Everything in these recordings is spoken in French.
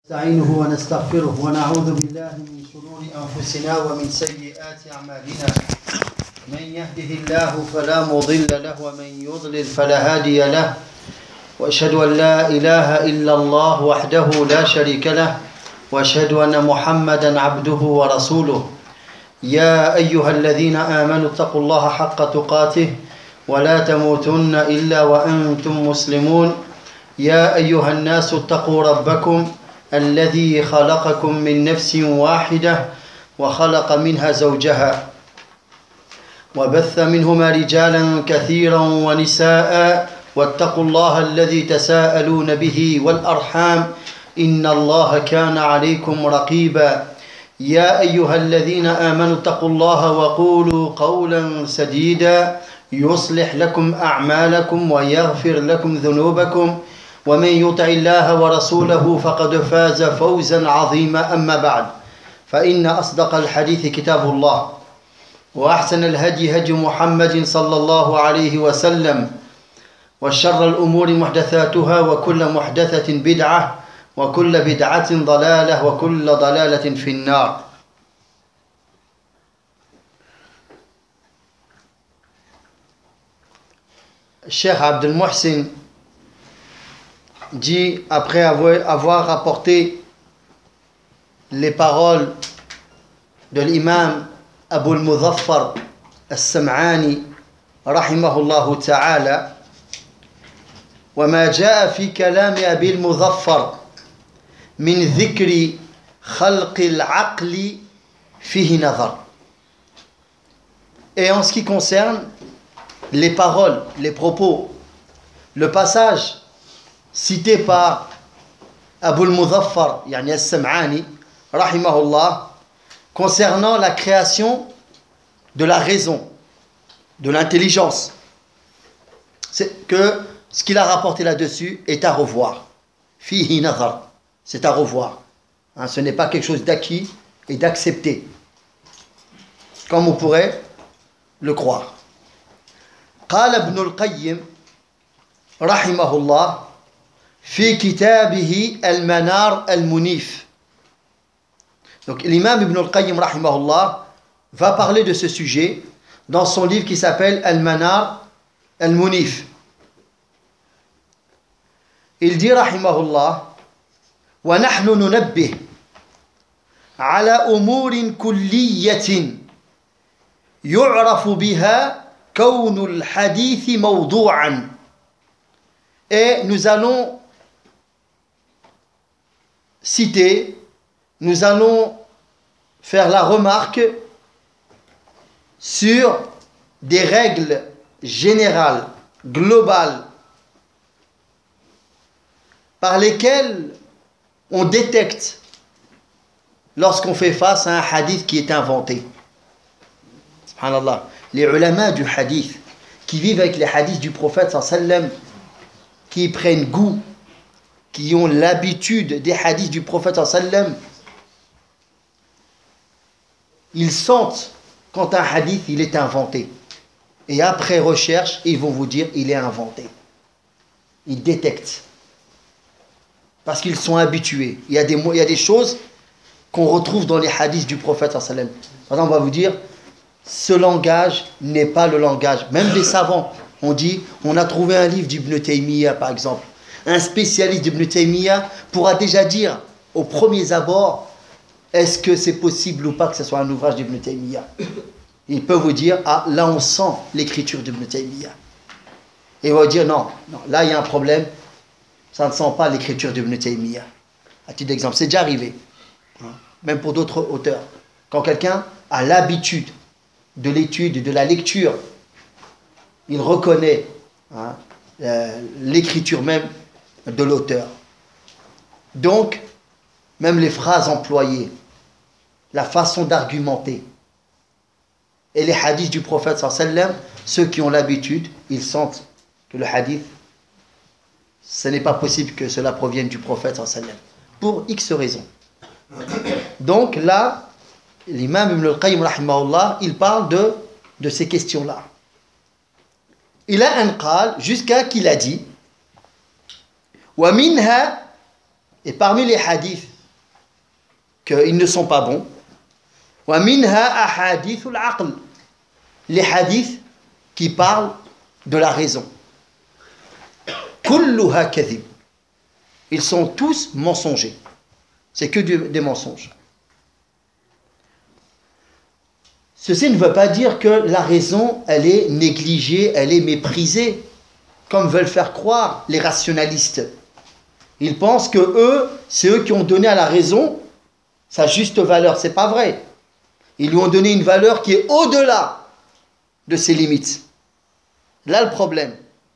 نستعينه ونستغفره ونعوذ بالله من شرور أنفسنا ومن سيئات أعمالنا من يهده الله فلا مضل له ومن يضلل فلا هادي له وأشهد أن لا إله إلا الله وحده لا شريك له وأشهد أن محمدا عبده ورسوله يا أيها الذين آمنوا اتقوا الله حق تقاته ولا تموتن إلا وأنتم مسلمون يا أيها الناس اتقوا ربكم الذي خلقكم من نفس واحدة وخلق منها زوجها وبث منهما رجالا كثيرا ونساء واتقوا الله الذي تساءلون به والأرحام إن الله كان عليكم رقيبا يا أيها الذين آمنوا اتقوا الله وقولوا قولا سديدا يصلح لكم أعمالكم ويغفر لكم ذنوبكم ومن يطع الله ورسوله فقد فاز فوزا عظيما أما بعد فإن أصدق الحديث كتاب الله وأحسن الهدي هدي محمد صلى الله عليه وسلم وشر الأمور محدثاتها وكل محدثة بدعة وكل بدعة ضلالة وكل ضلالة في النار. Cheikh Abdel Mohsin dit, après avoir rapporté les paroles de l'imam Abu al-Muzaffar al-Sam'ani rahimahullah ta'ala, وما جاء في كلام أبي المظفر من ذكر خلق العقل فيه نظر. Et en ce qui concerne les paroles, les propos, le passage cité par Abu al-Muzaffar yani al-Sam'ani rahimahullah concernant la création de la raison, de l'intelligence, c'est que ce qu'il a rapporté là-dessus est à revoir. Fihi nazar, c'est à revoir. Hein, ce n'est pas quelque chose d'acquis et d'accepté, comme on pourrait le croire. قال ابن القيم رحمه الله في كتابه المنار المنيف. Donc l'imam Ibn al-Qayyim rahimahullah va parler de ce sujet dans son livre qui s'appelle Al-Manar al-Munif. Il dit rahimahullah ونحن ننبه على أمور كلية يعرف بها كون الحديث موضوعا. Et nous allons citer, nous allons faire la remarque sur des règles générales, globales, par lesquelles on détecte lorsqu'on fait face à un hadith qui est inventé. Subhanallah. Les ulama du hadith qui vivent avec les hadiths du prophète sallam, qui prennent goût, qui ont l'habitude des hadiths du prophète sallam, ils sentent quand un hadith il est inventé. Et après recherche, ils vont vous dire il est inventé. Ils détectent. Parce qu'ils sont habitués. Il y a des choses qu'on retrouve dans les hadiths du prophète sallam. Par exemple, on va vous dire ce langage n'est pas le langage. Même des savants, on dit, on a trouvé un livre d'Ibn Taymiyyah par exemple. Un spécialiste d'Ibn Taymiyyah pourra déjà dire aux premiers abords est-ce que c'est possible ou pas que ce soit un ouvrage d'Ibn Taymiyyah. Il peut vous dire ah là on sent l'écriture d'Ibn Taymiyyah. Et il va vous dire non, là il y a un problème, ça ne sent pas l'écriture d'Ibn Taymiyyah. À titre d'exemple, c'est déjà arrivé, même pour d'autres auteurs. Quand quelqu'un a l'habitude de l'étude, de la lecture, il reconnaît l'écriture même de l'auteur. Donc, même les phrases employées, la façon d'argumenter, et les hadiths du prophète sallam, ceux qui ont l'habitude, ils sentent que le hadith, ce n'est pas possible que cela provienne du prophète sallam, pour X raisons. Donc là, l'imam Ibn al-Qayyim rahimahullah, il parle de ces questions-là. Il a un qal jusqu'à qu'il a dit ومنها, et parmi les hadiths qu'ils ne sont pas bons. وَمِنْهَا أَحَادِيثُ الْعَقْلِ, les hadiths qui parlent de la raison. كُلُّهَا كَذِبٌ, ils sont tous mensongers. C'est que des mensonges. Ceci ne veut pas dire que la raison, elle est négligée, elle est méprisée, comme veulent faire croire les rationalistes. Ils pensent que eux, c'est eux qui ont donné à la raison sa juste valeur. C'est pas vrai. Ils lui ont donné une valeur qui est au-delà de ses limites. Là, le problème.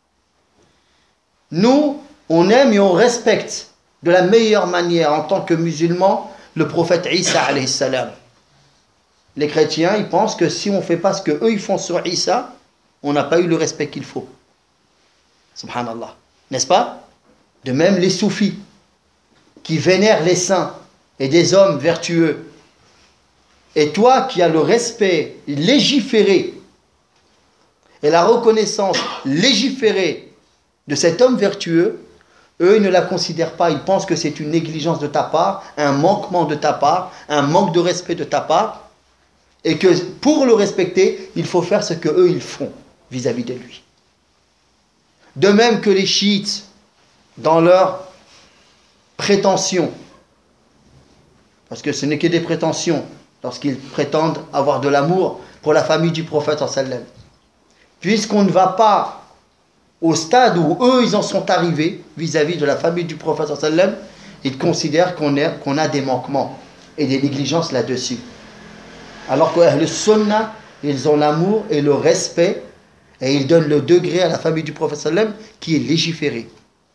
Nous, on aime et on respecte de la meilleure manière en tant que musulmans le prophète Isa alayhi salam. Les chrétiens, ils pensent que si on ne fait pas ce qu'eux ils font sur Isa, on n'a pas eu le respect qu'il faut. Subhanallah. N'est-ce pas? De même les soufis, qui vénèrent les saints et des hommes vertueux. Et toi qui as le respect légiféré et la reconnaissance légiférée de cet homme vertueux, eux, ils ne la considèrent pas. Ils pensent que c'est une négligence de ta part, un manquement de ta part, un manque de respect de ta part. Et que pour le respecter, il faut faire ce qu'eux, ils font vis-à-vis de lui. De même que les chiites, dans leurs prétentions, parce que ce n'est que des prétentions, lorsqu'ils prétendent avoir de l'amour pour la famille du prophète sallam. Puisqu'on ne va pas au stade où eux, ils en sont arrivés vis-à-vis de la famille du prophète sallam, ils considèrent qu'on a des manquements et des négligences là-dessus. Alors que les sunnah, ils ont l'amour et le respect et ils donnent le degré à la famille du prophète sallam qui est légiféré.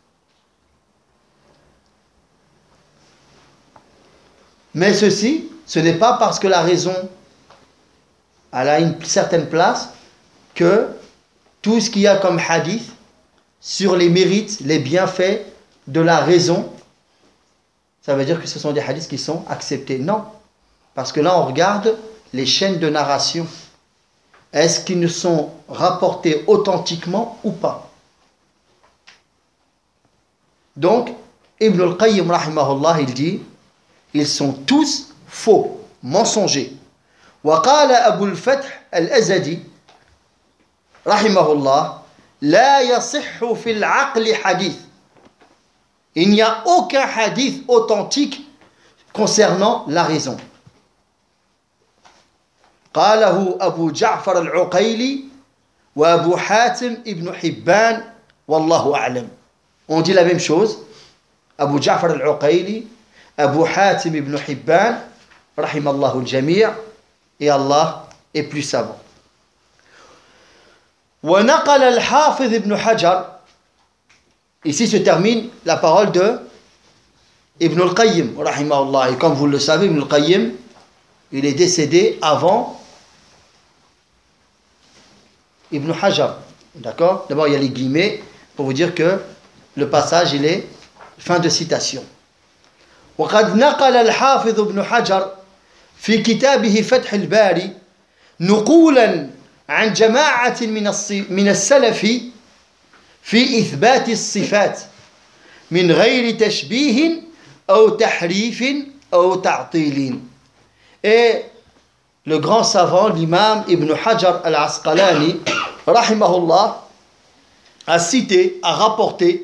Mais ceci, ce n'est pas parce que la raison elle a une certaine place que tout ce qu'il y a comme hadith sur les mérites, les bienfaits de la raison, ça veut dire que ce sont des hadiths qui sont acceptés. Non, parce que là on regarde les chaînes de narration. Est-ce qu'ils ne sont rapportés authentiquement ou pas? Donc, Ibn al-Qayyim rahimahullah, il dit, ils sont tous faux, mensongers. وقال أبو الفتح الأزدي رحمه الله لا يصح في العقل حديث. Il n'y a aucun hadith authentique concernant la raison. قاله أبو جعفر العقيلي وأبو حاتم ابن حبان والله أعلم. On dit la même chose. Abu Ja'far al-Uqayli, Abu Hatim ibn Hibban, rahimallahu al-jami', et Allah est plus savant. ونقل الحافظ ابن حجر, ici se termine la parole de Ibn al-Qayyim, rahimahullah. Et comme vous le savez, Ibn al-Qayyim, il est décédé avant Ibn Hajar. D'accord? D'abord, il y a les guillemets pour vous dire que le passage, il est fin de citation. وقد نقل الحافظ ابن حجر في كتابه فتح الباري نقولا عن جماعة من السلف في إثبات الصفات من غير تشبيه أو تحريف أو تعطيل. Et le grand savant, l'imam Ibn Hajar al-Asqalani, rahimahullah, a cité, a rapporté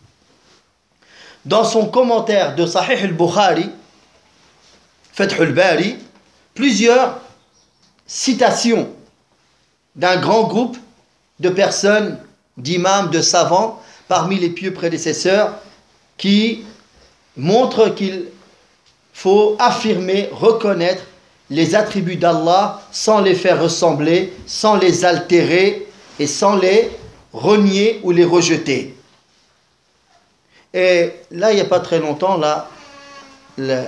dans son commentaire de Sahih al-Bukhari, Fath al-Bari, plusieurs citations d'un grand groupe de personnes, d'imams, de savants, parmi les pieux prédécesseurs, qui montrent qu'il faut affirmer, reconnaître les attributs d'Allah sans les faire ressembler, sans les altérer et sans les renier ou les rejeter. Et là, il n'y a pas très longtemps, là, le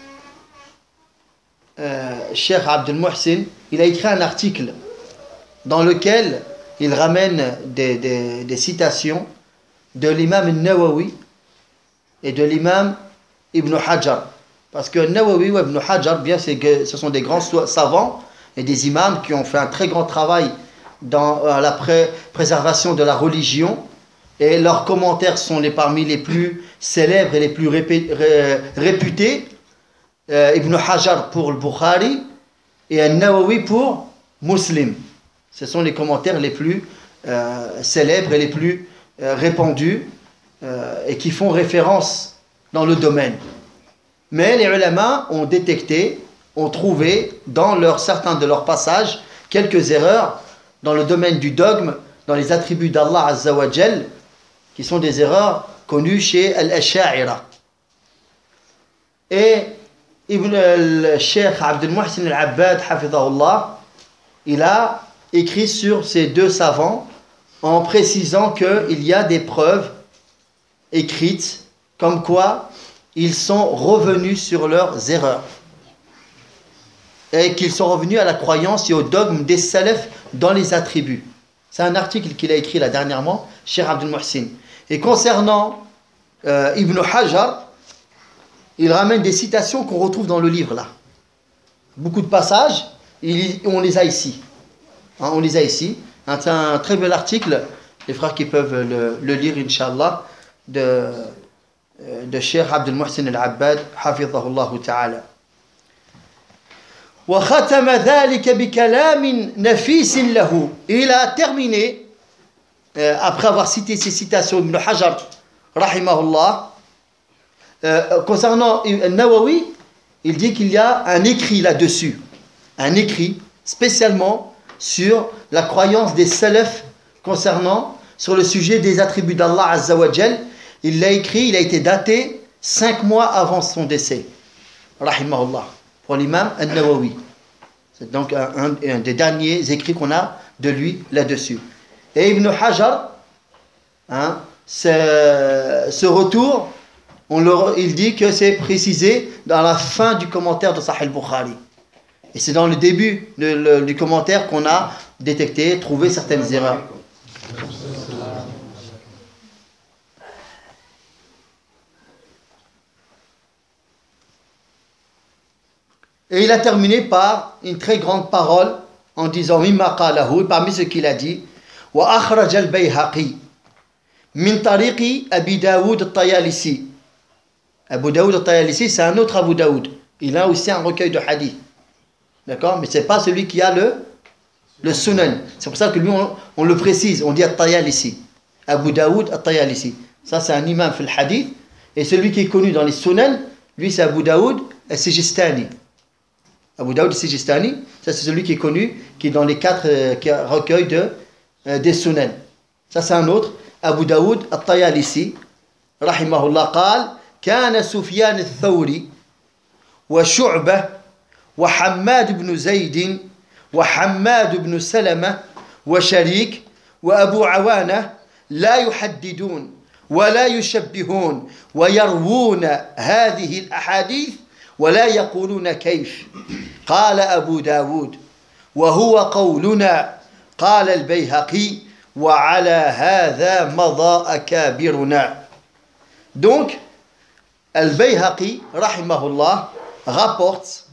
Cheikh Abdel Muhsin, il a écrit un article dans lequel il ramène des citations de l'imam Nawawi et de l'imam Ibn Hajar. Parce que Nawawi ou Ibn Hajar, bien, ce sont des grands savants et des imams qui ont fait un très grand travail dans la préservation de la religion. Et leurs commentaires sont parmi les plus célèbres et les plus réputés. Ibn Hajar pour le Bukhari et An-Nawawi pour Muslim. Ce sont les commentaires les plus célèbres et les plus répandus et qui font référence dans le domaine. Mais les ulama ont détecté, ont trouvé dans certains de leurs passages quelques erreurs dans le domaine du dogme, dans les attributs d'Allah Azza wa Jal, qui sont des erreurs connues chez Al-Asha'ira. Et Ibn al-Sheikh Abdul Muhsin al-Abbad, hafidhahullah, il a écrit sur ces deux savants en précisant qu'il y a des preuves écrites comme quoi ils sont revenus sur leurs erreurs et qu'ils sont revenus à la croyance et au dogme des salafs dans les attributs. C'est un article qu'il a écrit là dernièrement, Cheikh Abdul Muhsin. Et concernant Ibn Hajar, il ramène des citations qu'on retrouve dans le livre là. Beaucoup de passages, on les a ici. On les a ici. C'est un très bel article, les frères qui peuvent le lire, Inch'Allah, de Cheikh Abdul Muhsin al-Abbad, hafidhahullah ta'ala. وختم ذلك بكلام نفيس له. Il a terminé, après avoir cité ces citations d'Ibn Hajar, rahimahullah, concernant Nawawi, il dit qu'il y a un écrit là-dessus, un écrit spécialement sur la croyance des salafs sur le sujet des attributs d'Allah Azza wa Jal. Il l'a écrit, il a été daté 5 mois avant son décès, rahimahullah, pour l'imam An-Nawawi. C'est donc un des derniers écrits qu'on a de lui là-dessus. Et Ibn Hajar, ce retour, il dit que c'est précisé dans la fin du commentaire de Sahih al-Bukhari. Et c'est dans le début du commentaire qu'on a détecté, trouvé certaines erreurs. Et il a terminé par une très grande parole en disant mimma qalahu, parmi ce qu'il a dit, wa akhraj al-Bayhaqi min tariqi Abi Daoud al-Tayalisi. Abu Daoud al-Tayalisi, c'est un autre Abu Daoud. Il a aussi un recueil de hadith. D'accord? Mais ce n'est pas celui qui a le Sunan. C'est pour ça que lui, on le précise. On dit al-Tayalisi. Abu Daoud al-Tayalisi. Ça, c'est un imam fil hadith. Et celui qui est connu dans les Sunan, lui, c'est Abu Daoud al-Sijistani. Abu Daoud al-Sijistani, ça, c'est celui qui est connu, qui est dans les 4 recueils des Sunan. Ça, c'est un autre. Abu Daoud al-Tayalisi. Rahimahullah qal. كان سفيان الثوري وشعبة وحماد بن زيد وحماد بن سلمة وشريك وأبو عوانة لا يحددون ولا يشبهون ويروون هذه الأحاديث ولا يقولون كيف. قال أبو داود وهو قولنا. قال البيهقي وعلى هذا مضى أكابرنا. Donc, Al-Bayhaqi, rahimahullah, rapporte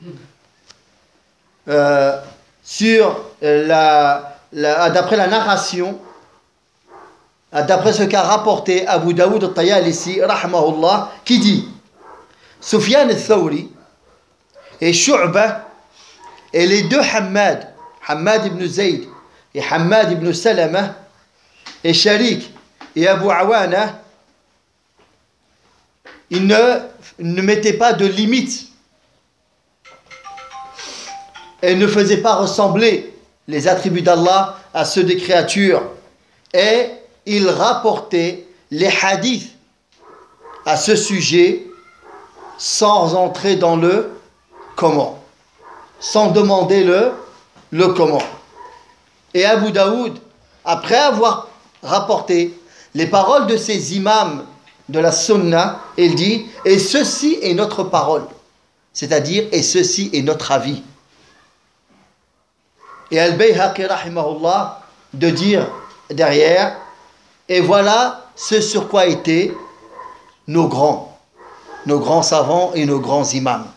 d'après la narration, d'après ce qu'a rapporté Abu Daoud al-Tayalisi, rahimahullah, qui dit Sufyan al-Thawri et Shu'bah et les deux Hammad ibn Zayd et Hammad ibn Salama et Sharik et Abu Awana, ils ne mettaient pas de limite et ne faisaient pas ressembler les attributs d'Allah à ceux des créatures, et ils rapportaient les hadiths à ce sujet sans entrer dans le comment, sans demander le comment. Et Abu Daoud, après avoir rapporté les paroles de ces imams de la sunna, il dit et ceci est notre parole, c'est-à-dire et ceci est notre avis. Et Al-Bayhaqi rahimahullah de dire derrière et voilà ce sur quoi étaient nos grands savants et nos grands imams.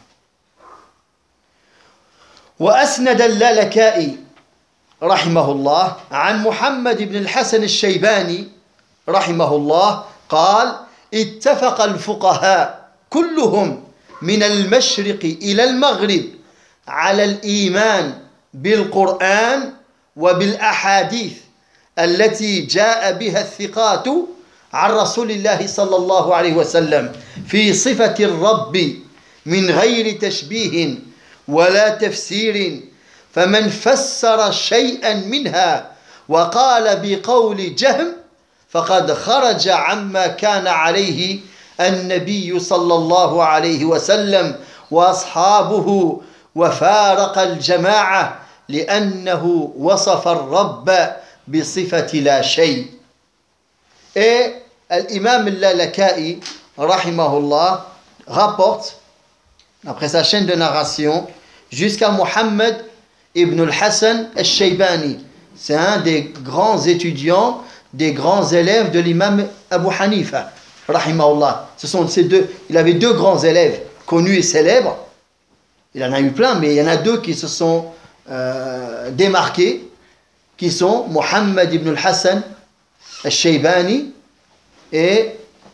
وأسند اللالكائي رحمه الله عن محمد بن الحسن الشيباني رحمه الله قال اتفق الفقهاء كلهم من المشرق إلى المغرب على الإيمان بالقرآن وبالأحاديث التي جاء بها الثقات عن رسول الله صلى الله عليه وسلم في صفة الرب من غير تشبيه ولا تفسير فمن فسر شيئا منها وقال بقول جهم فقد خرج عما كان عليه النبي صلى الله عليه وسلم وأصحابه وفارق الجماعة لأنه وصف الرب بصفة لا شيء. Et l'imam al-Lalaka'i, rahimahullah, rapporte, après sa chaîne de narration, jusqu'à Mohammed ibn al-Hassan al-Shaybani. C'est un des grands étudiants, des grands élèves de l'imam Abu Hanifa, rahimahullah. Ce sont ces deux, il avait deux grands élèves connus et célèbres. Il en a eu plein, mais il y en a deux qui se sont démarqués, qui sont Mohammed ibn al-Hassan al-Shaybani et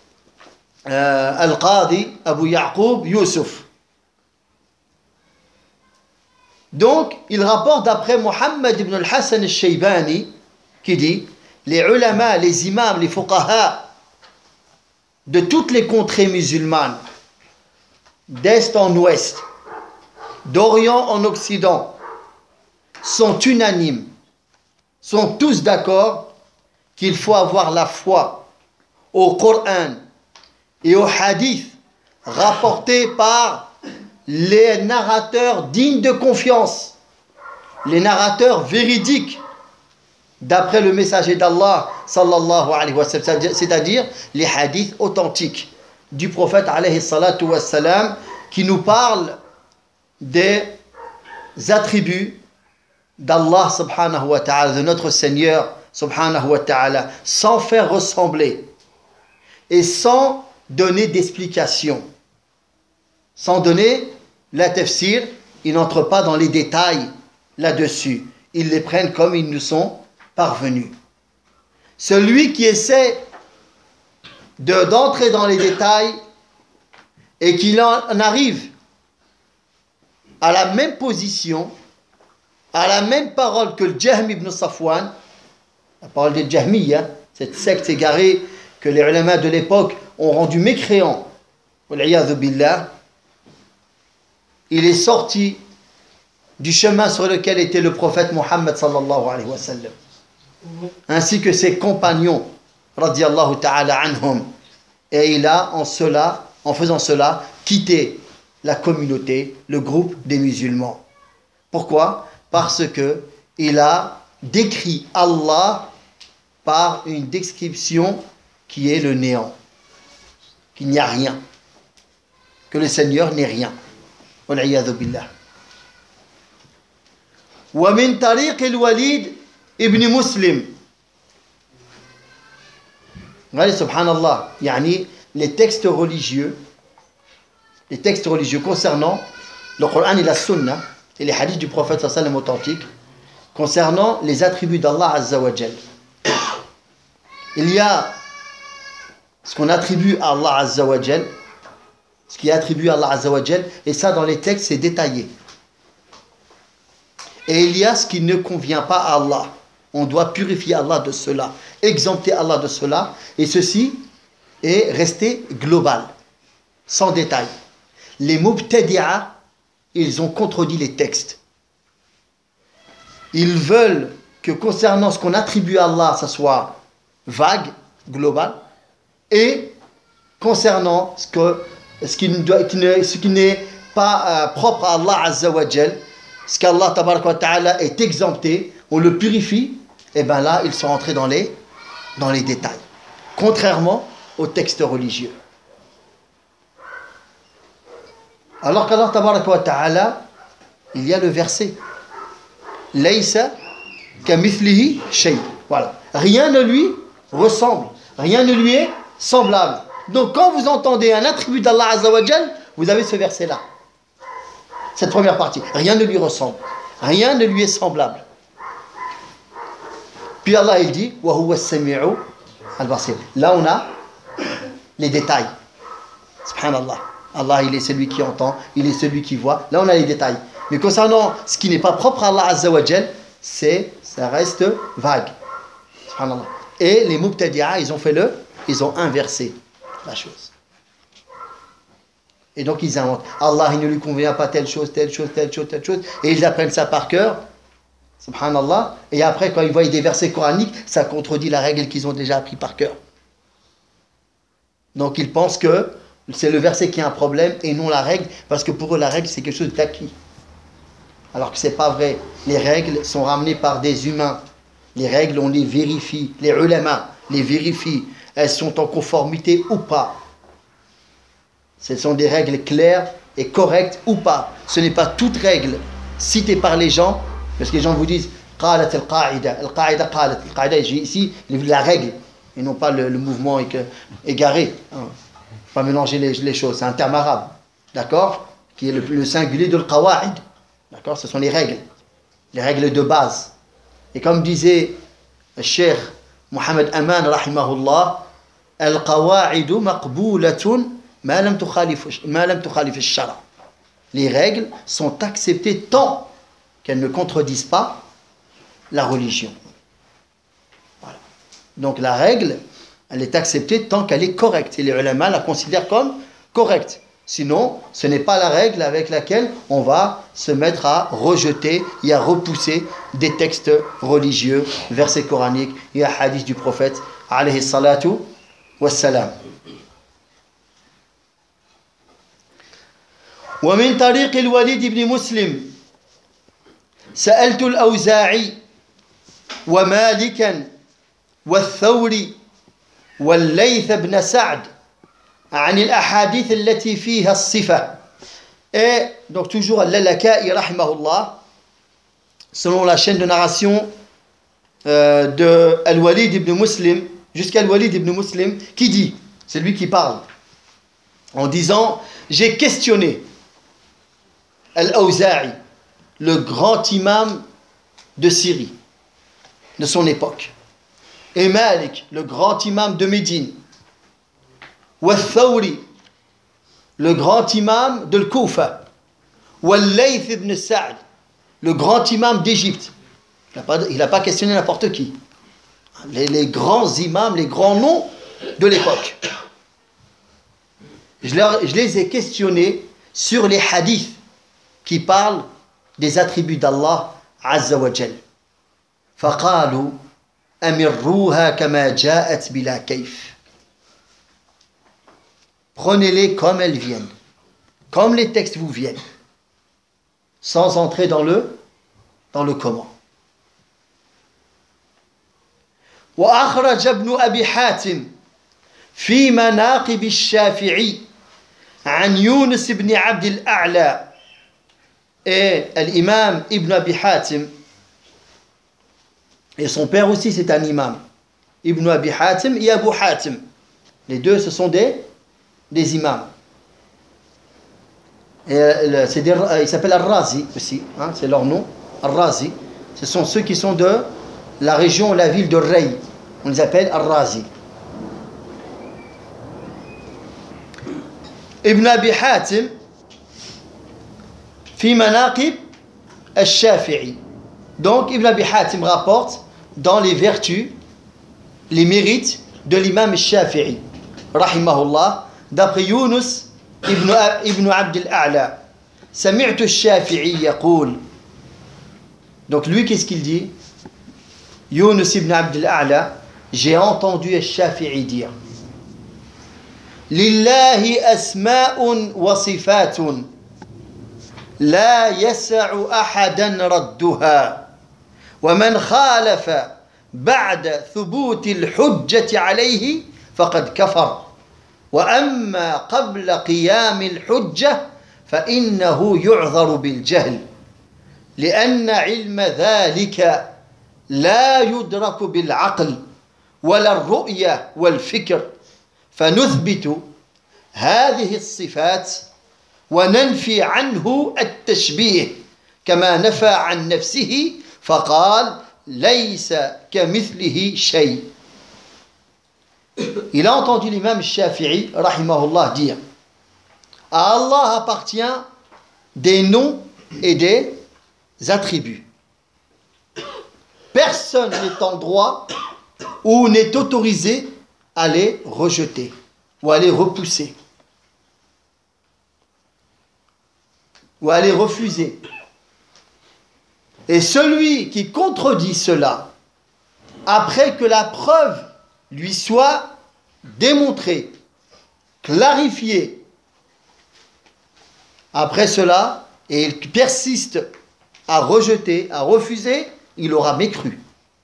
Al-Qadi Abu Ya'qub Yusuf. Donc, il rapporte d'après Mohammed ibn al-Hassan al-Shaybani qui dit les ulama, les imams, les fuqaha de toutes les contrées musulmanes, d'est en ouest, d'orient en occident, sont unanimes, sont tous d'accord qu'il faut avoir la foi au Coran et au hadith rapportés par les narrateurs dignes de confiance, les narrateurs véridiques d'après le messager d'Allah sallallahu alayhi wa sallam, c'est-à-dire les hadiths authentiques du prophète alayhi salatu wa salam qui nous parlent des attributs d'Allah subhanahu wa ta'ala, de notre Seigneur subhanahu wa ta'ala, sans faire ressembler et sans donner d'explication. Sans donner la tafsir, ils n'entrent pas dans les détails là-dessus. Ils les prennent comme ils nous sont parvenus. Celui qui essaie d'entrer dans les détails et qu'il en arrive à la même position, à la même parole que le Jahm ibn Safwan, la parole des Jahmiyyah, cette secte égarée que les ulama de l'époque ont rendu mécréant, wal'iyadhu billah, il est sorti du chemin sur lequel était le prophète Mohammed sallallahu alayhi wa sallam, ainsi que ses compagnons, radiyallahu ta'ala anhum, et il a en faisant cela, quitté la communauté, le groupe des musulmans. Pourquoi? Parce que il a décrit Allah par une description qui est le néant, qu'il n'y a rien, que le Seigneur n'est rien. Wal'iyadhu billah. Wa min tariq al-Walid ibn Muslim. Regardez, subhanallah, yani les textes religieux concernant le Coran et la Sunna et les hadiths du prophète sallallahu alayhi wa sallam authentiques concernant les attributs d'Allah azza wa jal. Il y a ce qu'on attribue à Allah azza wa jal, ce qui est attribué à Allah azza wa jal, et ça dans les textes c'est détaillé. Et il y a ce qui ne convient pas à Allah. On doit purifier Allah de cela, exempter Allah de cela, et ceci est resté global, sans détail. Les mubtadi'a, ils ont contredit les textes. Ils veulent que concernant ce qu'on attribue à Allah, ça soit vague, global, et concernant ce qui n'est pas propre à Allah azza wa jal, ce qu'Allah tabaraka wa ta'ala est exempté, on le purifie, et bien là, ils sont entrés dans les détails. Contrairement aux textes religieux. Alors qu'Allah tabaraka wa ta'ala, il y a le verset Laysa kamithlihi shay. Voilà. Rien ne lui ressemble. Rien ne lui est semblable. Donc quand vous entendez un attribut d'Allah azza wa jal, vous avez ce verset-là. Cette première partie. Rien ne lui ressemble. Rien ne lui est semblable. Puis Allah il dit wa huwa as-sami'u al-basir. Là on a les détails. Subhanallah. Allah, il est celui qui entend, il est celui qui voit. Là, on a les détails. Mais concernant ce qui n'est pas propre à Allah Azza wa Jal, ça reste vague. Subhanallah. Et les Mubtadi'a, ils ont inversé la chose. Et donc ils inventent. Allah, il ne lui convient pas telle chose, telle chose, telle chose, telle chose. Et ils apprennent ça par cœur. Subhanallah. Et après, quand ils voient des versets coraniques, ça contredit la règle qu'ils ont déjà appris par cœur. Donc ils pensent que c'est le verset qui a un problème et non la règle, parce que pour eux, la règle, c'est quelque chose d'acquis. Alors que ce n'est pas vrai. Les règles sont ramenées par des humains. Les règles, on les vérifie. Les ulama les vérifient. Elles sont en conformité ou pas. Ce sont des règles claires et correctes ou pas. Ce n'est pas toute règle citée par les gens, parce que les gens vous disent qalat al-qa'ida, al-qa'ida qalat. Al-qa'ida, ici, la règle, et non pas le mouvement égaré. Pas mélanger les choses. C'est un terme arabe, d'accord, qui est le singulier de al-qawa'id. D'accord, ce sont les règles de base. Et comme disait le Cheikh Mohamed Aman, rahimahullah, al-qawa'idu maqboulatun ma lam tukhalif al-shara. Les règles sont acceptées tant qu'elles ne contredisent pas la religion. Voilà. Donc la règle, elle est acceptée tant qu'elle est correcte. Et les ulama la considèrent comme correcte. Sinon, ce n'est pas la règle avec laquelle on va se mettre à rejeter et à repousser des textes religieux, versets coraniques et hadiths du prophète, alayhi salatu wassalam. ومن طريق الوليد بن مسلم سألت الأوزاعي ومالكا والثوري والليث بن سعد عن الأحاديث التي فيها الصفة. Et donc toujours Al-Lalaka'i rahimahullah, selon la chaîne de narration de Al-Walid ibn Muslim jusqu'à Al-Walid ibn Muslim, qui dit, c'est lui qui parle, en disant, j'ai questionné Al-Awza'i, le grand imam de Syrie, de son époque, et Malik, le grand imam de Médine, Thawri, le grand imam de Koufa, Layth ibn Sa'd, le grand imam d'Égypte. Il n'a pas questionné n'importe qui. Les grands imams, les grands noms de l'époque. Je les ai questionnés sur les hadiths qui parlent des attributs d'Allah Azza wa Jal. فقالوا أمروها كما جاءت بلا كيف. Prenez-les comme elles viennent, comme les textes vous viennent, sans entrer dans le comment. وأخرج ابن أبي حاتم في مناقب الشافعي عن يونس بن عبد الأعلى. Et l'imam Ibn Abi Hatim, et son père aussi c'est un imam, Ibn Abi Hatim et Abu Hatim, les deux ce sont des imams. Et ils s'appellent Al-Razi aussi, hein, c'est leur nom, Al-Razi. Ce sont ceux qui sont de la région, la ville de Rey, on les appelle Al-Razi. Ibn Abi Hatim fi manaqib al-Shafi'i. Donc Ibn Abi Hatim rapporte dans les vertus, les mérites de l'imam al-Shafi'i, rahimahullah, d'après Yunus ibn Abd al-A'la. Sami'tu al-Shafi'i yaqul. Donc lui, qu'est-ce qu'il dit? Yunus ibn Abd al-A'la, j'ai entendu al-Shafi'i dire: Lillahi asma'un wa sifatun لا يسع أحدا ردها ومن خالف بعد ثبوت الحجة عليه فقد كفر وأما قبل قيام الحجة فإنه يعذر بالجهل لأن علم ذلك لا يدرك بالعقل ولا الرؤية والفكر فنثبت هذه الصفات وننفي عنه التشبيه كما نفى عن نفسه فقال ليس كمثله شيء. Il a entendu l'imam Shafi'i rahimahullah dire: À Allah appartient des noms et des attributs. Personne n'est en droit ou n'est autorisé à les rejeter ou à les repousser ou à les refuser. Et celui qui contredit cela, après que la preuve lui soit démontrée, clarifiée, après cela, et il persiste à rejeter, à refuser, il aura mécru.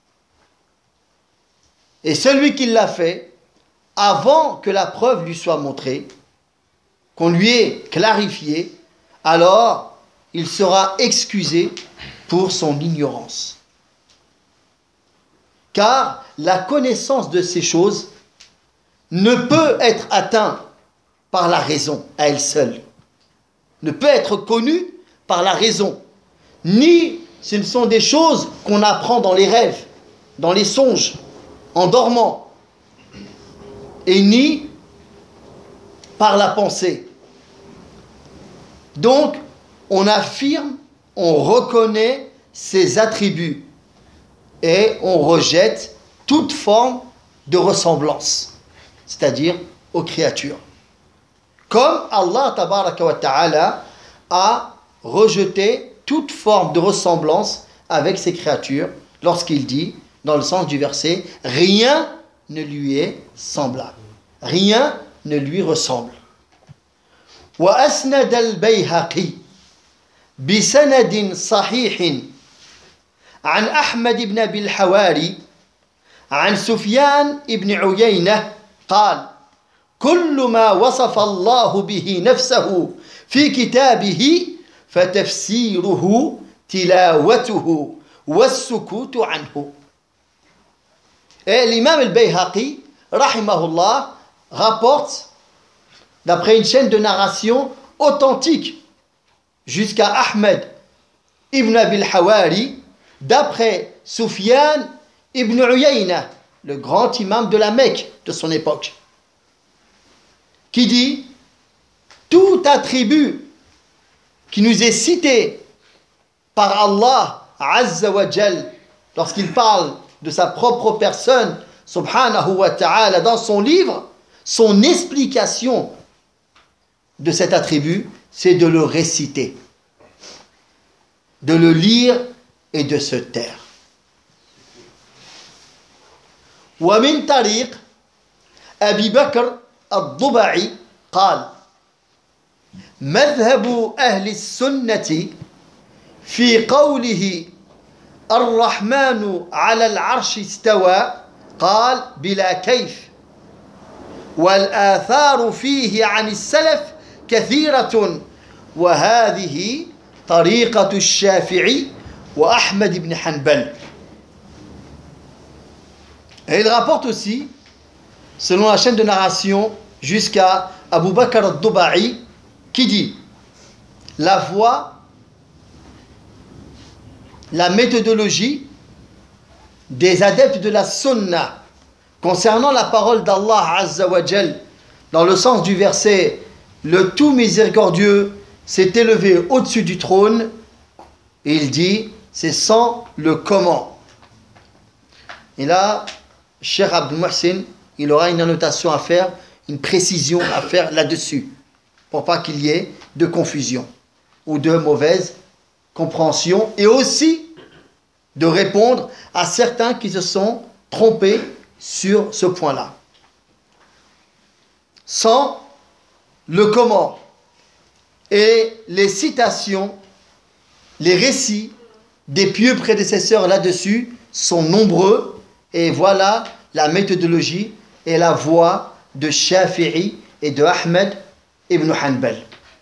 Et celui qui l'a fait, avant que la preuve lui soit montrée, qu'on lui ait clarifié, alors il sera excusé pour son ignorance. Car la connaissance de ces choses ne peut être atteinte par la raison à elle seule. Ne peut être connue par la raison. Ni ce ne sont des choses qu'on apprend dans les rêves, dans les songes, en dormant. Et ni par la pensée. Donc, on affirme, on reconnaît ses attributs et on rejette toute forme de ressemblance, c'est-à-dire aux créatures. Comme Allah tabaraka wa ta'ala a rejeté toute forme de ressemblance avec ses créatures lorsqu'il dit, dans le sens du verset, rien ne lui est semblable. Rien ne lui ressemble. وأسند البيهقي بسند صحيح عن أحمد بن أبي الحواري عن سفيان بن عيينة قال كل ما وصف الله به نفسه في كتابه فتفسيره تلاوته والسكوت عنه. Et l'imam al-Bayhaqi, rahimahullah, rapporte, d'après une chaîne de narration authentique, jusqu'à Ahmed ibn Abil Hawari, d'après Sufyan ibn Uyayna, le grand imam de la Mecque de son époque, qui dit tout attribut qui nous est cité par Allah Azza wa Jal lorsqu'il parle de sa propre personne subhanahu wa ta'ala dans son livre, son explication de cet attribut, c'est de le réciter, de le lire et de se taire. ومن طريق أبي بكر الضبعي قال مذهب أهل السنة في قوله الرحمن على العرش استوى قال بلا كيف والآثار فيه عن السلف كثيرة وهذه طريقة الشافعي وأحمد بن حنبل. Et il rapporte aussi, selon la chaîne de narration, jusqu'à Abu Bakr al-Dubai, qui dit la voie, la méthodologie des adeptes de la sunna concernant la parole d'Allah Azza wa Jal, dans le sens du verset le tout miséricordieux s'est élevé au-dessus du trône, et il dit c'est sans le comment. Et là, Cheikh Abdul Muhsin, il aura une annotation à faire, une précision à faire là-dessus, pour pas qu'il y ait de confusion ou de mauvaise compréhension, et aussi de répondre à certains qui se sont trompés sur ce point-là. Sans le comment. Et les citations, les récits des pieux prédécesseurs là-dessus sont nombreux, et voilà la méthodologie et la voie de Shafi'i et de Ahmed ibn Hanbal.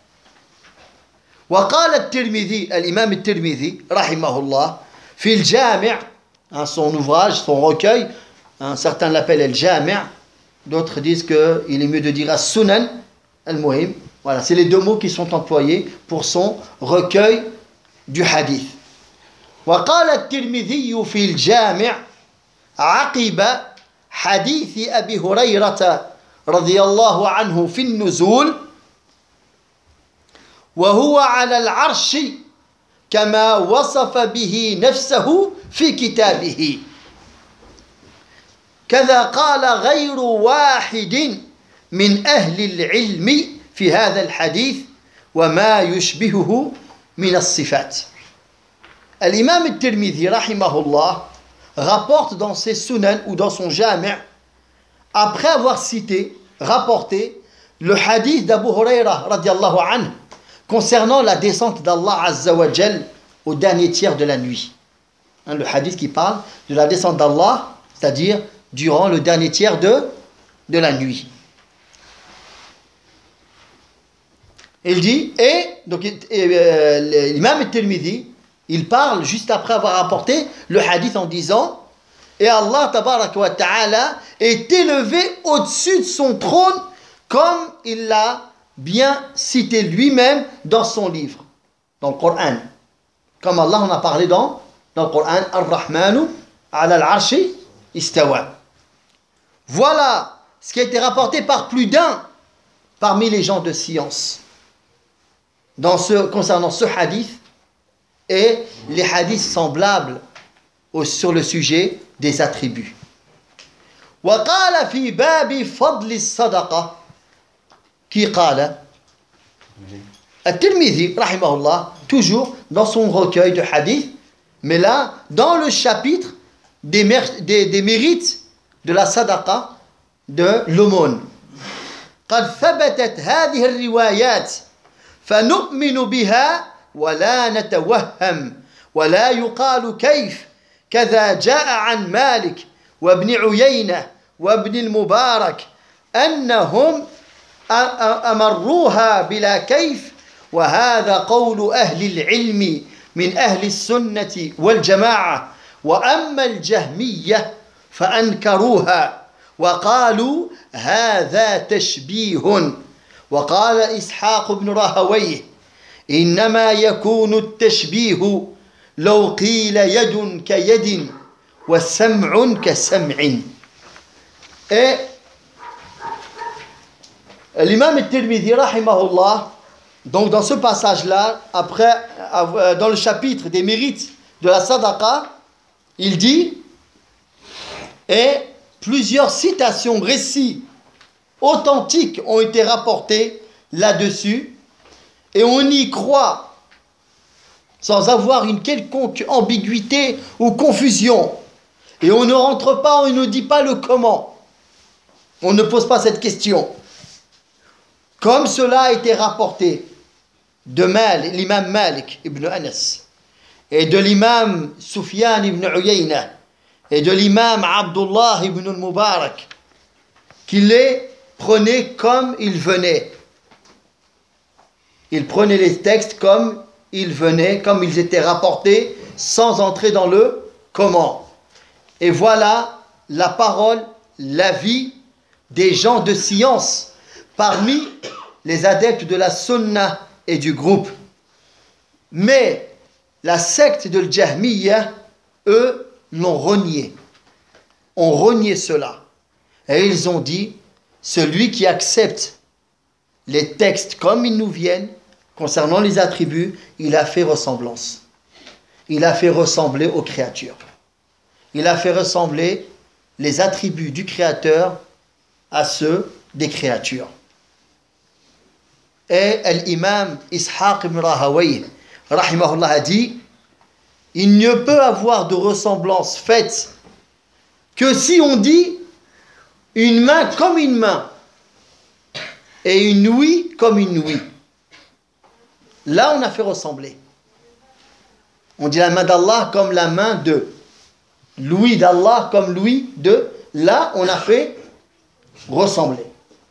وقال الترمذي الإمام الترمذي رحمه الله في الجامع, son ouvrage, son recueil, certains l'appellent al-Jami', d'autres disent qu'il est mieux de dire as-Sunan al-Muhim. Voilà, c'est les deux mots qui sont employés pour son recueil du hadith. وقال الترمذي في الجامع عقب حديث أبي هريرة رضي الله عنه في النزول وهو على العرش كما وصف به نفسه في كتابه كذا قال غير واحد من أهل العلم في هذا الحديث وما يشبهه من الصفات. L'imam al-Tirmidhi rahimahullah rapporte dans ses sunan ou dans son jami' après avoir rapporté le hadith d'Abu Huraira radiallahu anhu concernant la descente d'Allah Azza wa Jal au dernier tiers de la nuit. Le hadith qui parle de la descente d'Allah, c'est-à-dire durant le dernier tiers de la nuit. Il dit, l'imam al-Tirmidhi, il parle juste après avoir rapporté le hadith en disant, et Allah tabaraka wa ta'ala est élevé au-dessus de son trône comme il l'a bien cité lui-même dans son livre, dans le Coran. Comme Allah en a parlé dans le Coran, Ar-Rahmanu ala al-Arshi istawa. Voilà ce qui a été rapporté par plus d'un parmi les gens de science concernant ce hadith et les hadiths semblables sur le sujet des attributs. وقال في باب فضل الصدقة qui قال At-Tirmidhi rahimahullah, toujours dans son recueil de hadith, mais là dans le chapitre des mérites de la sadaqa, de l'aumône. قد ثبتت هذه الروايات فنؤمن بها ولا نتوهم ولا يقال كيف كذا جاء عن مالك وابن عيينة وابن المبارك أنهم أمروها بلا كيف وهذا قول أهل العلم من أهل السنة والجماعة وأما الجهمية فأنكروها وقالوا هذا تشبيه وقال إسحاق بن راهويه إنما يكون التشبيه لو قيل يد كيد وسمع كسمع. Et l'imam al-Tirmidhi rahimahullah, donc dans ce passage-là, après, dans le chapitre des mérites de la sadaqa, il dit, et plusieurs citations, récits authentiques ont été rapportés là-dessus, et on y croit sans avoir une quelconque ambiguïté ou confusion. Et on ne rentre pas, on ne dit pas le comment. On ne pose pas cette question. Comme cela a été rapporté de l'imam Malik ibn Anas, et de l'imam Sufyan ibn Uyayna, et de l'imam Abdullah ibn al-Mubarak, qu'il les prenait comme ils venaient. Ils prenaient les textes comme ils venaient, comme ils étaient rapportés, sans entrer dans le comment. Et voilà la parole, l'avis des gens de science parmi les adeptes de la sunna et du groupe. Mais la secte de l'Jahmiyya, eux, l'ont renié. Ont renié cela. Et ils ont dit, celui qui accepte les textes comme ils nous viennent, concernant les attributs, il a fait ressemblance. Il a fait ressembler aux créatures. Il a fait ressembler les attributs du Créateur à ceux des créatures. Et l'imam Ishaq ibn Rahawayh, rahimahullah, a dit, il ne peut avoir de ressemblance faite que si on dit une main comme une main et une ouïe comme une ouïe. Là, on a fait ressembler. On dit la main d'Allah comme la main de. L'ouïe d'Allah comme l'ouïe de. Là, on a fait ressembler.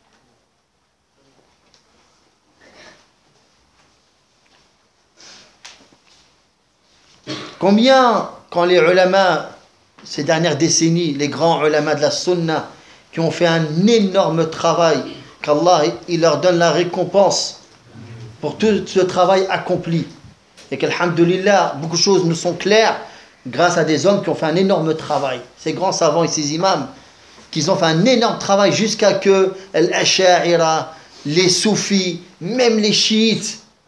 Combien, quand les ulama, ces dernières décennies, les grands ulama de la sunna, qui ont fait un énorme travail, qu'Allah il leur donne la récompense pour tout ce travail accompli. Et qu'alhamdulillah, beaucoup de choses nous sont claires grâce à des hommes qui ont fait un énorme travail. Ces grands savants et ces imams, qui ont fait un énorme travail jusqu'à que l'Asha'ira, les soufis, même les chiites,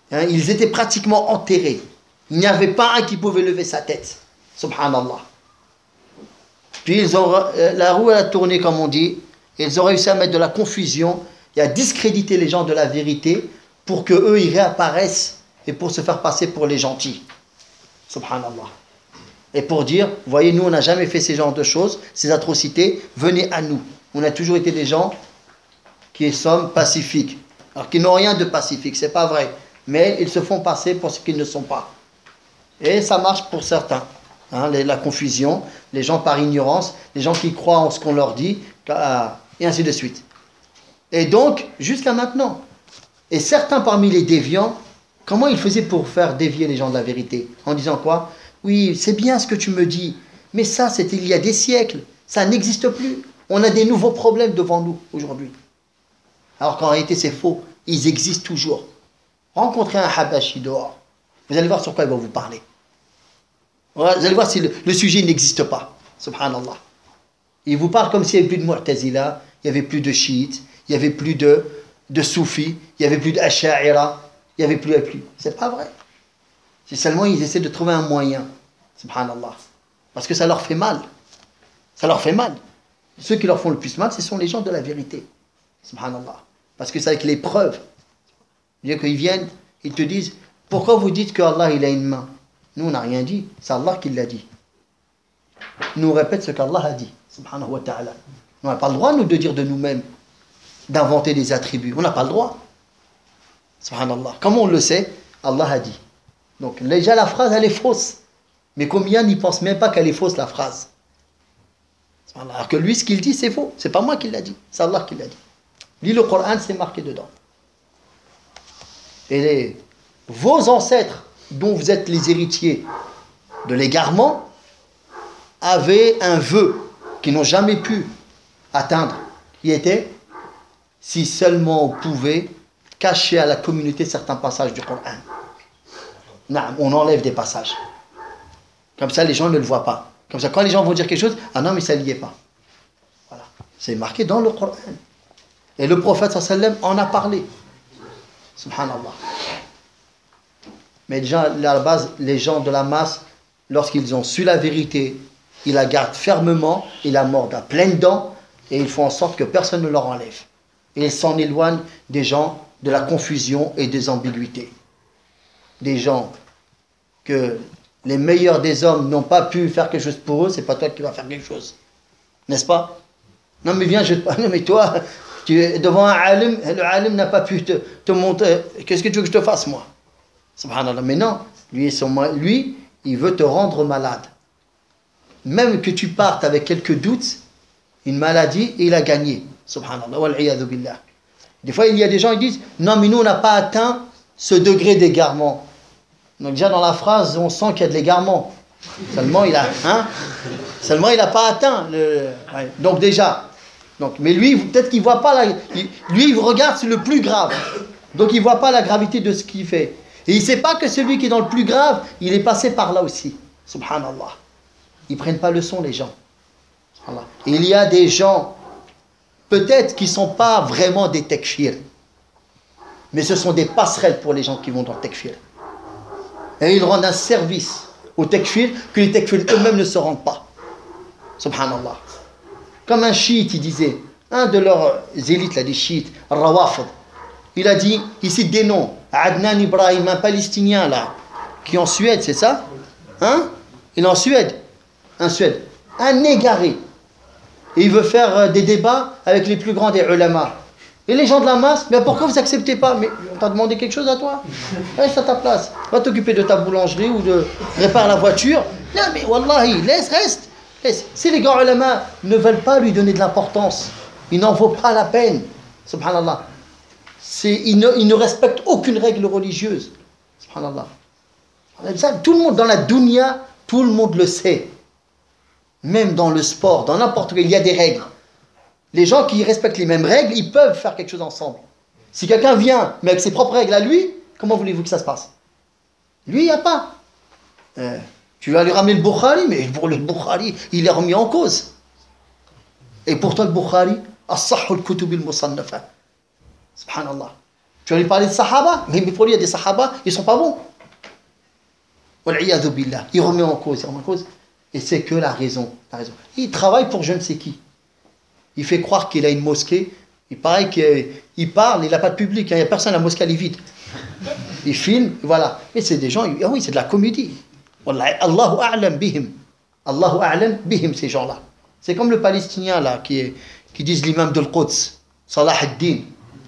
Hein, ils étaient pratiquement enterrés. Il n'y avait pas un qui pouvait lever sa tête. Subhanallah. Puis la roue a tourné, comme on dit. Et ils ont réussi à mettre de la confusion et à discréditer les gens de la vérité pour qu'eux, ils réapparaissent et pour se faire passer pour les gentils. Subhanallah. Et pour dire, voyez, nous, on n'a jamais fait ces genres de choses, ces atrocités, venez à nous. On a toujours été des gens qui sommes pacifiques. Alors qu'ils n'ont rien de pacifique, c'est pas vrai. Mais ils se font passer pour ce qu'ils ne sont pas. Et ça marche pour certains. Hein, la confusion, les gens par ignorance, les gens qui croient en ce qu'on leur dit, et ainsi de suite. Et donc, jusqu'à maintenant. Et certains parmi les déviants, comment ils faisaient pour faire dévier les gens de la vérité? En disant quoi? Oui, c'est bien ce que tu me dis, mais ça, c'était il y a des siècles. Ça n'existe plus. On a des nouveaux problèmes devant nous aujourd'hui. Alors qu'en réalité, c'est faux. Ils existent toujours. Rencontrez un Habashi dehors. Vous allez voir sur quoi il va vous parler. Vous allez voir si le sujet n'existe pas. Subhanallah. Il vous parle comme s'il n'y avait plus de Mu'tazila, il n'y avait plus de chiites, il n'y avait plus de soufis, il n'y avait plus d'Asha'ira, il n'y avait plus. C'est pas vrai. C'est seulement ils essaient de trouver un moyen. Subhanallah. Parce que ça leur fait mal. Ça leur fait mal. Ceux qui leur font le plus mal, ce sont les gens de la vérité. Subhanallah. Parce que c'est avec les preuves. C'est-à-dire qu'ils viennent, ils te disent, pourquoi vous dites qu'Allah il a une main? Nous on n'a rien dit, c'est Allah qui l'a dit. Nous on répète ce qu'Allah a dit. Subhanahu wa ta'ala. On n'a pas le droit nous de dire de nous-mêmes, d'inventer des attributs. On n'a pas le droit. Subhanallah. Comment on le sait? Allah a dit. Donc déjà la phrase elle est fausse. Mais combien n'y pensent même pas qu'elle est fausse la phrase? Alors que lui ce qu'il dit c'est faux. C'est pas moi qui l'a dit, c'est Allah qui l'a dit. Lis le Coran, c'est marqué dedans. Et vos ancêtres, dont vous êtes les héritiers de l'égarement, avaient un vœu qu'ils n'ont jamais pu atteindre, qui était, si seulement on pouvait cacher à la communauté certains passages du Coran. Non, on enlève des passages. Comme ça, les gens ne le voient pas. Comme ça, quand les gens vont dire quelque chose, ah non, mais ça n'y est pas. Voilà. C'est marqué dans le Coran. Et le prophète sallam en a parlé. Subhanallah. Mais déjà, à la base, les gens de la masse, lorsqu'ils ont su la vérité, ils la gardent fermement, ils la mordent à pleines dents, et ils font en sorte que personne ne leur enlève. Et ils s'en éloignent des gens de la confusion et des ambiguïtés. Des gens que les meilleurs des hommes n'ont pas pu faire quelque chose pour eux, c'est pas toi qui vas faire quelque chose. N'est-ce pas? Non mais viens, non mais toi, tu es devant un alim, le alim n'a pas pu te montrer, qu'est-ce que tu veux que je te fasse moi? Subhanallah, mais non, lui, il veut te rendre malade. Même que tu partes avec quelques doutes, une maladie, et il a gagné. Subhanallah, wal-'iyadhu billah. Des fois, il y a des gens qui disent, non mais nous on n'a pas atteint ce degré d'égarement. Donc déjà dans la phrase, on sent qu'il y a de l'égarement. Seulement il n'a pas atteint. Donc déjà. Mais lui, peut-être qu'il ne voit pas, lui il regarde c'est le plus grave. Donc il ne voit pas la gravité de ce qu'il fait. Et il ne sait pas que celui qui est dans le plus grave, il est passé par là aussi. Subhanallah. Ils ne prennent pas leçon les gens. Et il y a des gens, peut-être qui ne sont pas vraiment des tekfir. Mais ce sont des passerelles pour les gens qui vont dans le tekfir. Et ils rendent un service aux tekfir que les tekfir eux-mêmes ne se rendent pas. Subhanallah. Comme un chiite, il disait, un de leurs élites, là, des chiites, Rawafid, il a dit, il cite des noms, Adnan Ibrahim, un Palestinien là, qui est en Suède, c'est ça? Hein? Il est en Suède, un égaré. Et il veut faire des débats avec les plus grands des ulama. Et les gens de la masse, mais pourquoi vous n'acceptez pas? Mais on t'a demandé quelque chose à toi? Reste à ta place. Va t'occuper de ta boulangerie ou de réparer la voiture. Non mais wallahi, reste. Si les grands ulama ne veulent pas lui donner de l'importance, il n'en vaut pas la peine. Subhanallah. Il ne respecte aucune règle religieuse. Subhanallah. Ça, tout le monde dans la dunya, tout le monde le sait. Même dans le sport, dans n'importe quoi, il y a des règles. Les gens qui respectent les mêmes règles, ils peuvent faire quelque chose ensemble. Si quelqu'un vient, mais avec ses propres règles à lui, comment voulez-vous que ça se passe? Lui, il n'y a pas. Tu vas lui ramener le Bukhari, mais pour le Bukhari, il est remis en cause. Et pourtant, le Bukhari, as-sahhu al-kutub al-musannafa. Subhanallah. Tu vas lui parler de Sahaba, mais pour lui, il y a des Sahaba, ils ne sont pas bons. Wal'iyadhu billah. Il remet en cause, et c'est que la raison. Il travaille pour je ne sais qui. Il fait croire qu'il a une mosquée. Il paraît qu'il parle, il n'a pas de public. Il n'y a personne, la mosquée elle est vide. Il filme, voilà. Mais c'est des gens, oui, c'est de la comédie. Wallahi, Allahu a'lam bihim. Allahu a'lam bihim, ces gens-là. C'est comme le Palestinien là, qui disent l'imam de Quds, Salah ad-Din.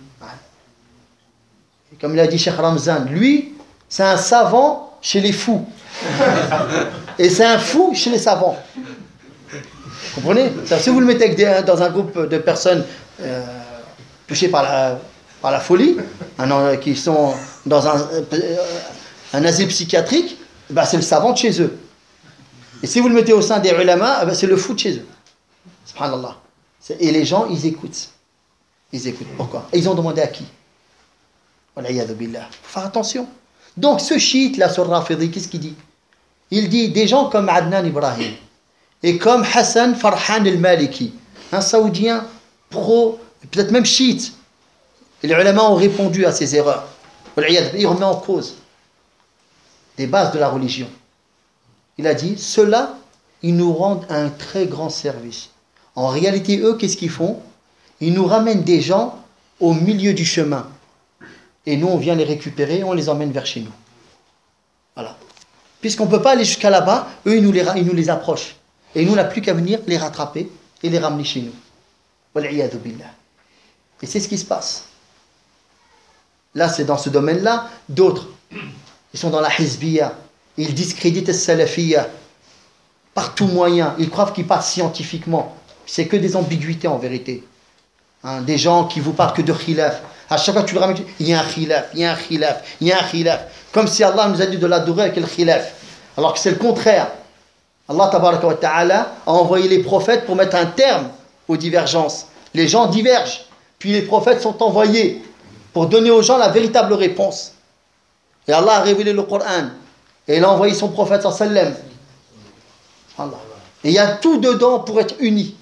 Comme l'a dit Cheikh Ramzan, lui, c'est un savant chez les fous. Et c'est un fou chez les savants. Vous comprenez? Si vous le mettez dans un groupe de personnes touchées par la folie, qui sont dans un asile psychiatrique, ben c'est le savant de chez eux. Et si vous le mettez au sein des ulama, ben c'est le fou de chez eux. Subhanallah. Et les gens, ils écoutent. Ils écoutent. Pourquoi? Et ils ont demandé à qui? Wal'iyadhu billah. Faut faire attention. Donc ce chiite là sur Rafidi, qu'est-ce qu'il dit? Il dit des gens comme Adnan Ibrahim et comme Hassan Farhan al-Maliki, un saoudien pro, peut-être même chiite. Et les ulama ont répondu à ces erreurs. Il remet en cause des bases de la religion. Il a dit, ceux-là, ils nous rendent un très grand service. En réalité, eux, qu'est-ce qu'ils font? Ils nous ramènent des gens au milieu du chemin. Et nous, on vient les récupérer, on les emmène vers chez nous. Voilà. Puisqu'on ne peut pas aller jusqu'à là-bas, eux, ils nous les approchent. Et nous, on n'a plus qu'à venir les rattraper et les ramener chez nous. Wal'iyadhu billah. Et c'est ce qui se passe. Là, c'est dans ce domaine-là. D'autres, ils sont dans la hizbiyya. Ils discréditent le salafiyya. Par tout moyen. Ils croient qu'ils parlent scientifiquement. C'est que des ambiguïtés en vérité. Hein, des gens qui vous parlent que de khilaf. À chaque fois que tu le ramènes, il y a un khilaf, il y a un khilaf, il y a un khilaf. Comme si Allah nous a dit de l'adorer avec le khilaf. Alors que c'est le contraire. Allah tabaraka wa ta'ala a envoyé les prophètes pour mettre un terme aux divergences. Les gens divergent. Puis les prophètes sont envoyés pour donner aux gens la véritable réponse. Et Allah a révélé le Coran. Et il a envoyé son prophète sallam. Et il y a tout dedans pour être unis.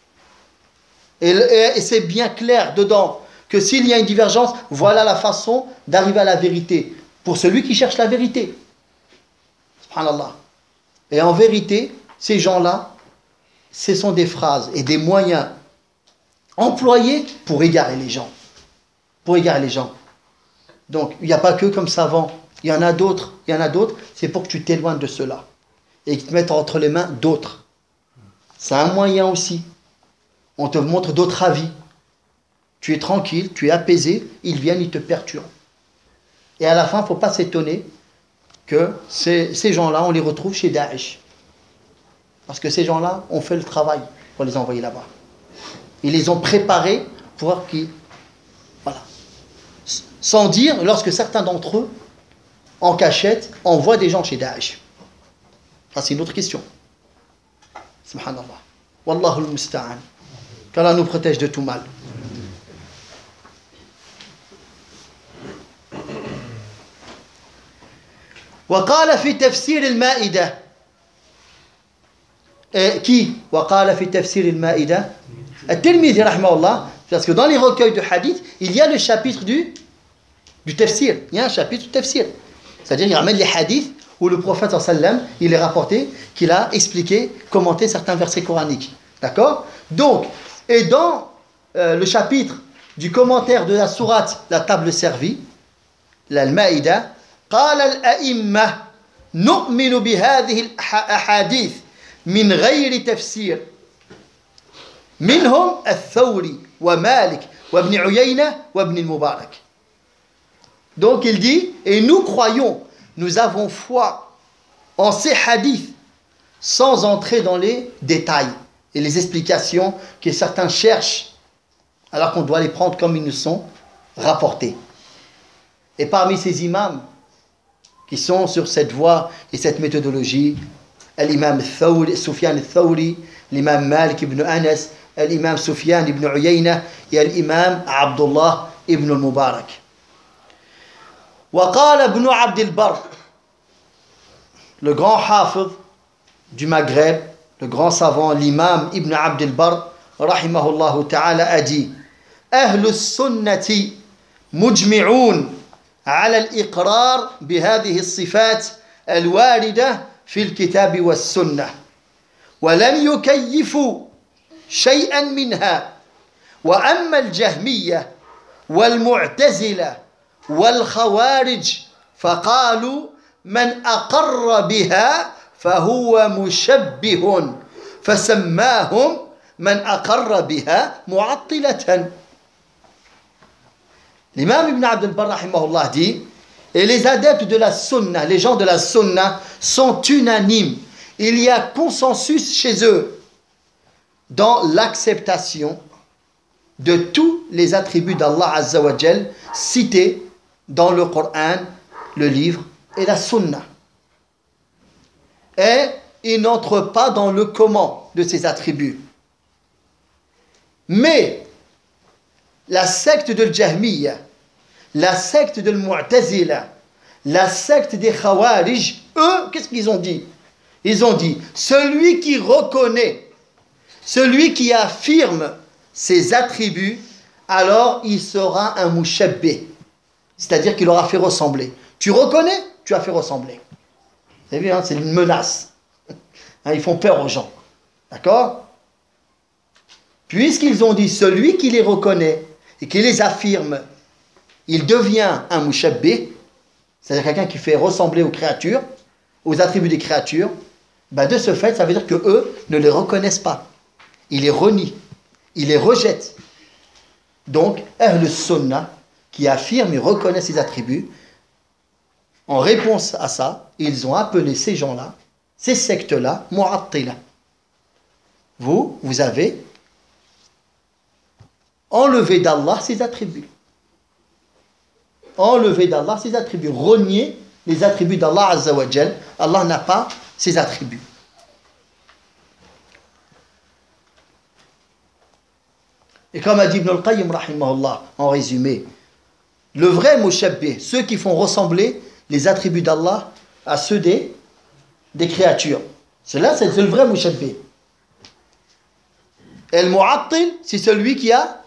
Et c'est bien clair dedans que s'il y a une divergence, voilà la façon d'arriver à la vérité. Pour celui qui cherche la vérité. Subhanallah. Et en vérité, ces gens-là, ce sont des phrases et des moyens employés pour égarer les gens. Pour égarer les gens. Donc, il n'y a pas que comme savants. Il y en a d'autres. Il y en a d'autres. C'est pour que tu t'éloignes de cela. Et qu'ils te mettent entre les mains d'autres. C'est un moyen aussi. On te montre d'autres avis. Tu es tranquille, tu es apaisé. Ils viennent, ils te perturbent. Et à la fin, il ne faut pas s'étonner que ces gens-là, on les retrouve chez Daesh. Parce que ces gens-là ont fait le travail pour les envoyer là-bas. Ils les ont préparés pour qu'ils... Voilà. Sans dire, lorsque certains d'entre eux, en cachette, envoient des gens chez Daesh. Ça, c'est une autre question. Subhanallah. Wallahu al-musta'an. Qu'Allah nous protège de tout mal. وقال في تفسير المائدة qui وقال في تفسير المائدة الترمذي رحمه الله, parce que dans les recueils de hadith il y a le chapitre du tafsir, il y a un chapitre du tafsir, c'est-à-dire il ramène les hadiths où le prophète sallam il est rapporté qu'il a expliqué, commenté certains versets coraniques, d'accord? Donc, et dans le chapitre du commentaire de la sourate la table servie, l'Al-Maïda, قال الأئمة نؤمن بهذه الأحاديث من غير تفسير منهم الثوري ومالك وابن عيينة وابن المبارك. Donc il dit, et nous croyons, nous avons foi en ces hadiths sans entrer dans les détails et les explications que certains cherchent alors qu'on doit les prendre comme ils nous sont rapportés. Et parmi ces imams qui sont sur cette voie et cette méthodologie, l'imam Sufyan al-Thawri, l'imam Malik ibn Anas, l'imam Sufyan ibn Uyayna et l'imam Abdullah ibn al-Mubarak. وقال ابن عبد البر, le grand hafiz du Maghreb, le grand savant, l'imam Ibn Abd al-Barr, rahimahullah ta'ala, a dit: Ahlus sunnati مجمعون على الإقرار بهذه الصفات الواردة في الكتاب والسنة ولم يكيفوا شيئا منها. وأما الجهمية والمعتزلة والخوارج فقالوا من أقر بها فهو مشبه فسماهم من أقر بها معطلة. L'imam Ibn Abd al-Barr rahimahullah dit, et les adeptes de la sunna, les gens de la sunna sont unanimes. Il y a consensus chez eux dans l'acceptation de tous les attributs d'Allah Azza wa Jal cités dans le Coran, le livre et la sunna. Et ils n'entrent pas dans le comment de ces attributs. Mais la secte de Jahmiya, la secte de Mu'tazila, la secte des Khawarij, eux, qu'est-ce qu'ils ont dit? Ils ont dit, celui qui reconnaît, celui qui affirme ses attributs, alors il sera un mushabbih, c'est-à-dire qu'il aura fait ressembler. Tu reconnais, tu as fait ressembler. Vous avez vu, hein, c'est une menace. Hein, ils font peur aux gens. D'accord? Puisqu'ils ont dit, celui qui les reconnaît et qui les affirme, il devient un mushabbih, c'est-à-dire quelqu'un qui fait ressembler aux créatures, aux attributs des créatures. Ben de ce fait, ça veut dire que eux ne les reconnaissent pas. Ils les renient, ils les rejettent. Donc, Ahl Sunnah, qui affirme et reconnaît ces attributs, en réponse à ça, ils ont appelé ces gens-là, ces sectes-là, Mu'attila. Vous avez enlevé d'Allah ses attributs. Enlevé d'Allah ses attributs. Renier les attributs d'Allah Azza wa Jal. Allah n'a pas ses attributs. Et comme a dit Ibn al-Qayyim rahimahullah, en résumé, le vrai mushabbih, ceux qui font ressembler les attributs d'Allah à ceux des créatures. Cela, c'est le vrai mushabbih. Et le mu'attil, c'est celui qui a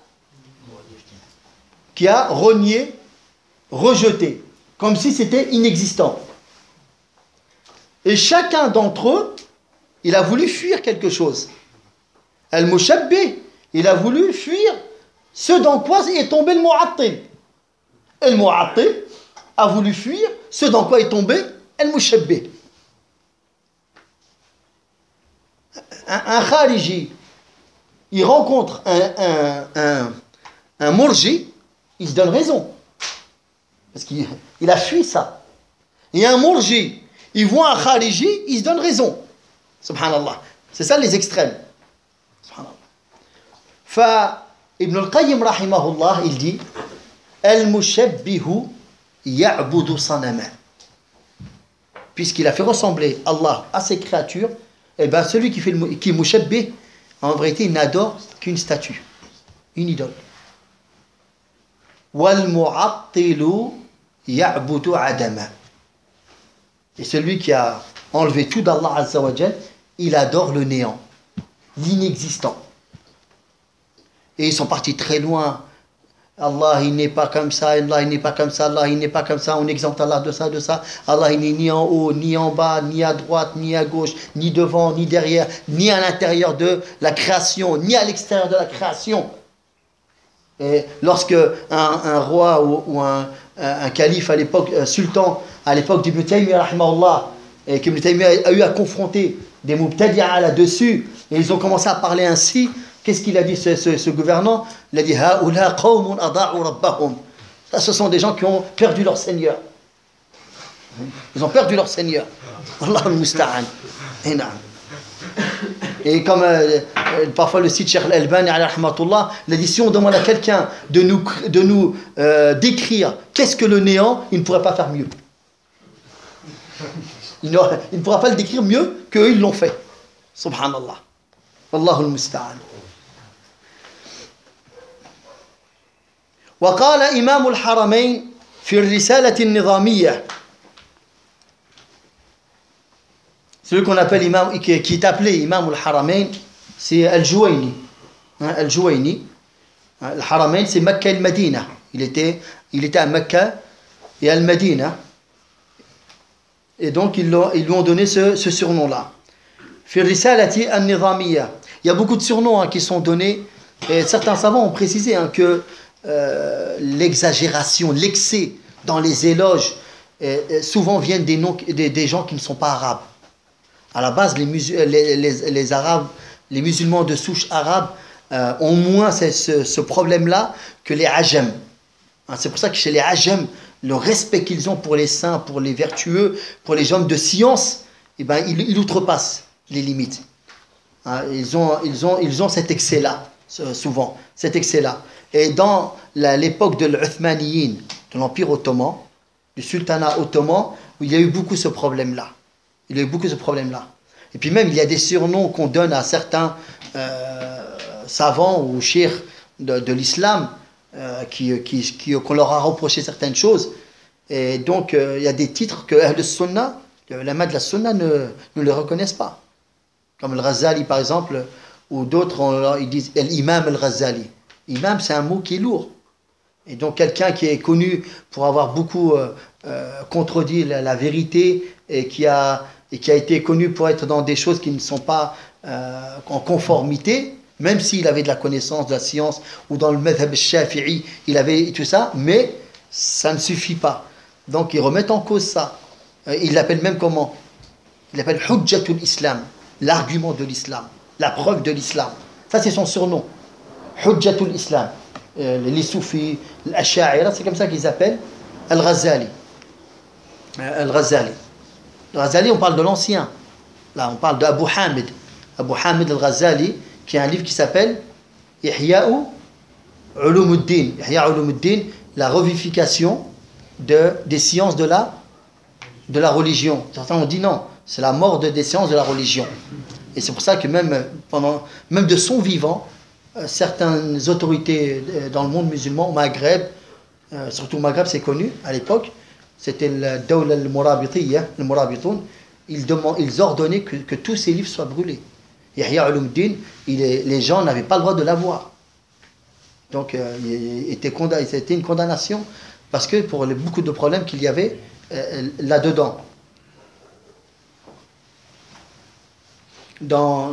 renié, rejeté, comme si c'était inexistant. Et chacun d'entre eux, il a voulu fuir quelque chose. Al-Mushabbih, il a voulu fuir ce dans quoi est tombé le Mu'attil. Et le Mu'attil a voulu fuir ce dans quoi est tombé Al-Mushabbih. Un Khariji, il rencontre un Murji, il se donne raison. Parce qu'il a fui ça. Et un Murji, il voit un Khariji, il se donne raison. Subhanallah. C'est ça les extrêmes. Subhanallah. Fa Ibn al-Qayyim rahimahullah, il dit Al-Mushabbihu ya'budu sanama. Puisqu'il a fait ressembler Allah à ses créatures, et bien celui qui est mushabbih, en vérité, il n'adore qu'une statue, une idole. Wal-mu'attilu ya'budu adama. Et celui qui a enlevé tout d'Allah Azza wa Jal, il adore le néant, l'inexistant. Et ils sont partis très loin. Allah, il n'est pas comme ça, Allah, il n'est pas comme ça, Allah, il n'est pas comme ça, on exempte Allah de ça, de ça. Allah, il n'est ni en haut, ni en bas, ni à droite, ni à gauche, ni devant, ni derrière, ni à l'intérieur de la création, ni à l'extérieur de la création. Et lorsque un roi ou un calife à l'époque, sultan, à l'époque d'Ibn Taymiyyah, rahimahullah, et qu'Ibn Taymiyyah a eu à confronter des mubtadi'a là-dessus, et ils ont commencé à parler ainsi, qu'est-ce qu'il a dit ce gouvernant? Il a dit Ha'ula qawmun ada'u rabbahum. Ça, ce sont des gens qui ont perdu leur Seigneur. Ils ont perdu leur Seigneur. Allah al-Musta'an. Et comme parfois le site Cheikh Al-Albani alayhi rahmatullah, il a dit si on demande à quelqu'un de nous décrire qu'est-ce que le néant, il ne pourrait pas faire mieux. Il ne pourra pas le décrire mieux qu'eux ils l'ont fait. Subhanallah. Wallahu al-Musta'an. وقال إمام الحرمين في الرسالة النظامية, celui qu'on appelle imam, qui est appelé Imam al-Haramain, c'est Al-Juwayni. Al-Juwayni. Al-Haramain, c'est Mecca et Medina. Il était Il était à Mecca et à Al-Madina. Et donc, ils lui ont donné ce surnom-là. في الرسالة النظامية. Il y a beaucoup de surnoms qui sont donnés. Et certains savants ont précisé que l'exagération, l'excès dans les éloges, souvent viennent des gens qui ne sont pas arabes. À la base, les Arabes, les musulmans de souche arabe ont moins ce problème-là que les Ajam. C'est pour ça que chez les Ajam, le respect qu'ils ont pour les saints, pour les vertueux, pour les hommes de science, ils outrepassent les limites. Ils ont cet excès-là, souvent, cet excès-là. Et dans l'époque de l'Uthmaniyin, de l'Empire ottoman, du sultanat ottoman, il y a eu beaucoup ce problème-là. Et puis même, il y a des surnoms qu'on donne à certains savants ou cheikhs de l'islam, qu'on leur a reproché certaines choses. Et donc, il y a des titres que le Sunna, les ulama de la Sunna ne les reconnaissent pas. Comme le Ghazali, par exemple, ou d'autres, ils disent l'imam al-Ghazali. Imam, c'est un mot qui est lourd. Et donc, quelqu'un qui est connu pour avoir beaucoup contredit la vérité et qui a été connu pour être dans des choses qui ne sont pas en conformité, même s'il avait de la connaissance, de la science, ou dans le madhab shafi'i, il avait tout ça, mais ça ne suffit pas. Donc, ils remettent en cause ça. Ils l'appellent même comment? Ils l'appellent Hujjatul Islam, l'argument de l'islam, la preuve de l'islam. Ça, c'est son surnom. Hujjatul Islam. Les soufis, l'asha'ira, c'est comme ça qu'ils appellent Al-Ghazali. Al-Ghazali. Al-Ghazali, on parle de l'ancien. Là, on parle d'Abu Hamid. Abu Hamid Al-Ghazali, qui a un livre qui s'appelle Ihya'u Ulumuddin. Ihya' Ulumuddin, la revivification des sciences de la religion. Certains ont dit non, c'est la mort des sciences de la religion. Et c'est pour ça que même de son vivant, certaines autorités dans le monde musulman, au Maghreb, surtout au Maghreb, c'est connu à l'époque, c'était le Dawla al-Murabitiyya, le Murabitoun, ils ordonnaient que tous ces livres soient brûlés. Ihya' Ulumuddin, les gens n'avaient pas le droit de l'avoir. Donc, c'était une condamnation parce que pour beaucoup de problèmes qu'il y avait là-dedans. Dans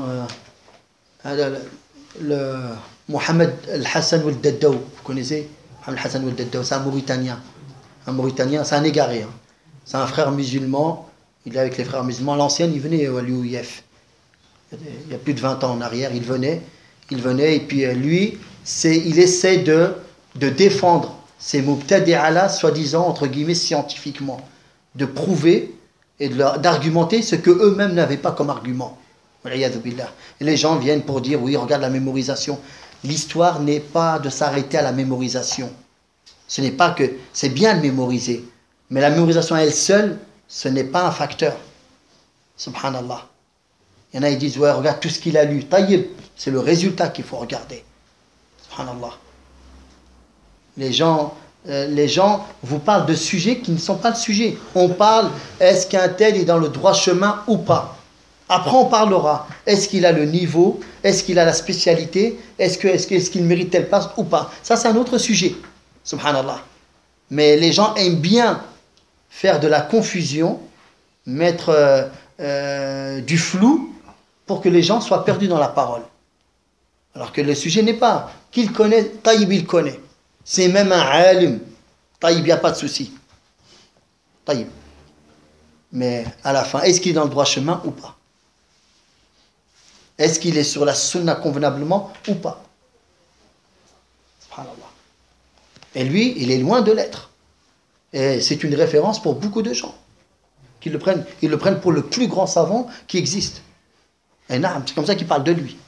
le Mohamed Al-Hassan Al-Daddaw, vous connaissez Mohamed Al-Hassan Al-Daddaw, c'est un Mauritanien, c'est un égaré. C'est un frère musulman, il est avec les frères musulmans. L'ancien, il venait à l'UIF. Il y a plus de 20 ans en arrière, il venait et puis lui, il essaie de défendre ces mubtadi'a, soi-disant, entre guillemets, scientifiquement, de prouver et d'argumenter ce que eux-mêmes n'avaient pas comme argument. Et les gens viennent pour dire, oui, regarde la mémorisation. L'histoire n'est pas de s'arrêter à la mémorisation. Ce n'est pas que c'est bien de mémoriser, mais la mémorisation elle seule, ce n'est pas un facteur. Subhanallah. Il y en a, ils disent, ouais, regarde tout ce qu'il a lu. Taïb, c'est le résultat qu'il faut regarder. Subhanallah. Les gens vous parlent de sujets qui ne sont pas le sujet. On parle, est-ce qu'un tel est dans le droit chemin ou pas? Après, on parlera, est-ce qu'il a le niveau? Est-ce qu'il a la spécialité? Est-ce qu'il mérite telle place ou pas? Ça, c'est un autre sujet. Subhanallah. Mais les gens aiment bien faire de la confusion, mettre du flou pour que les gens soient perdus dans la parole. Alors que le sujet n'est pas qu'il connaît, Taïb il connaît. C'est même un alim. Taïb, il n'y a pas de souci. Taïb. Mais à la fin, est-ce qu'il est dans le droit chemin ou pas? Est-ce qu'il est sur la sunna convenablement ou pas? Subhanallah. Et lui, il est loin de l'être. Et c'est une référence pour beaucoup de gens. Ils le prennent pour le plus grand savant qui existe. Et naam, c'est comme ça qu'il parle de lui.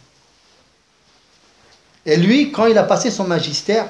Et lui, quand il a passé son magistère,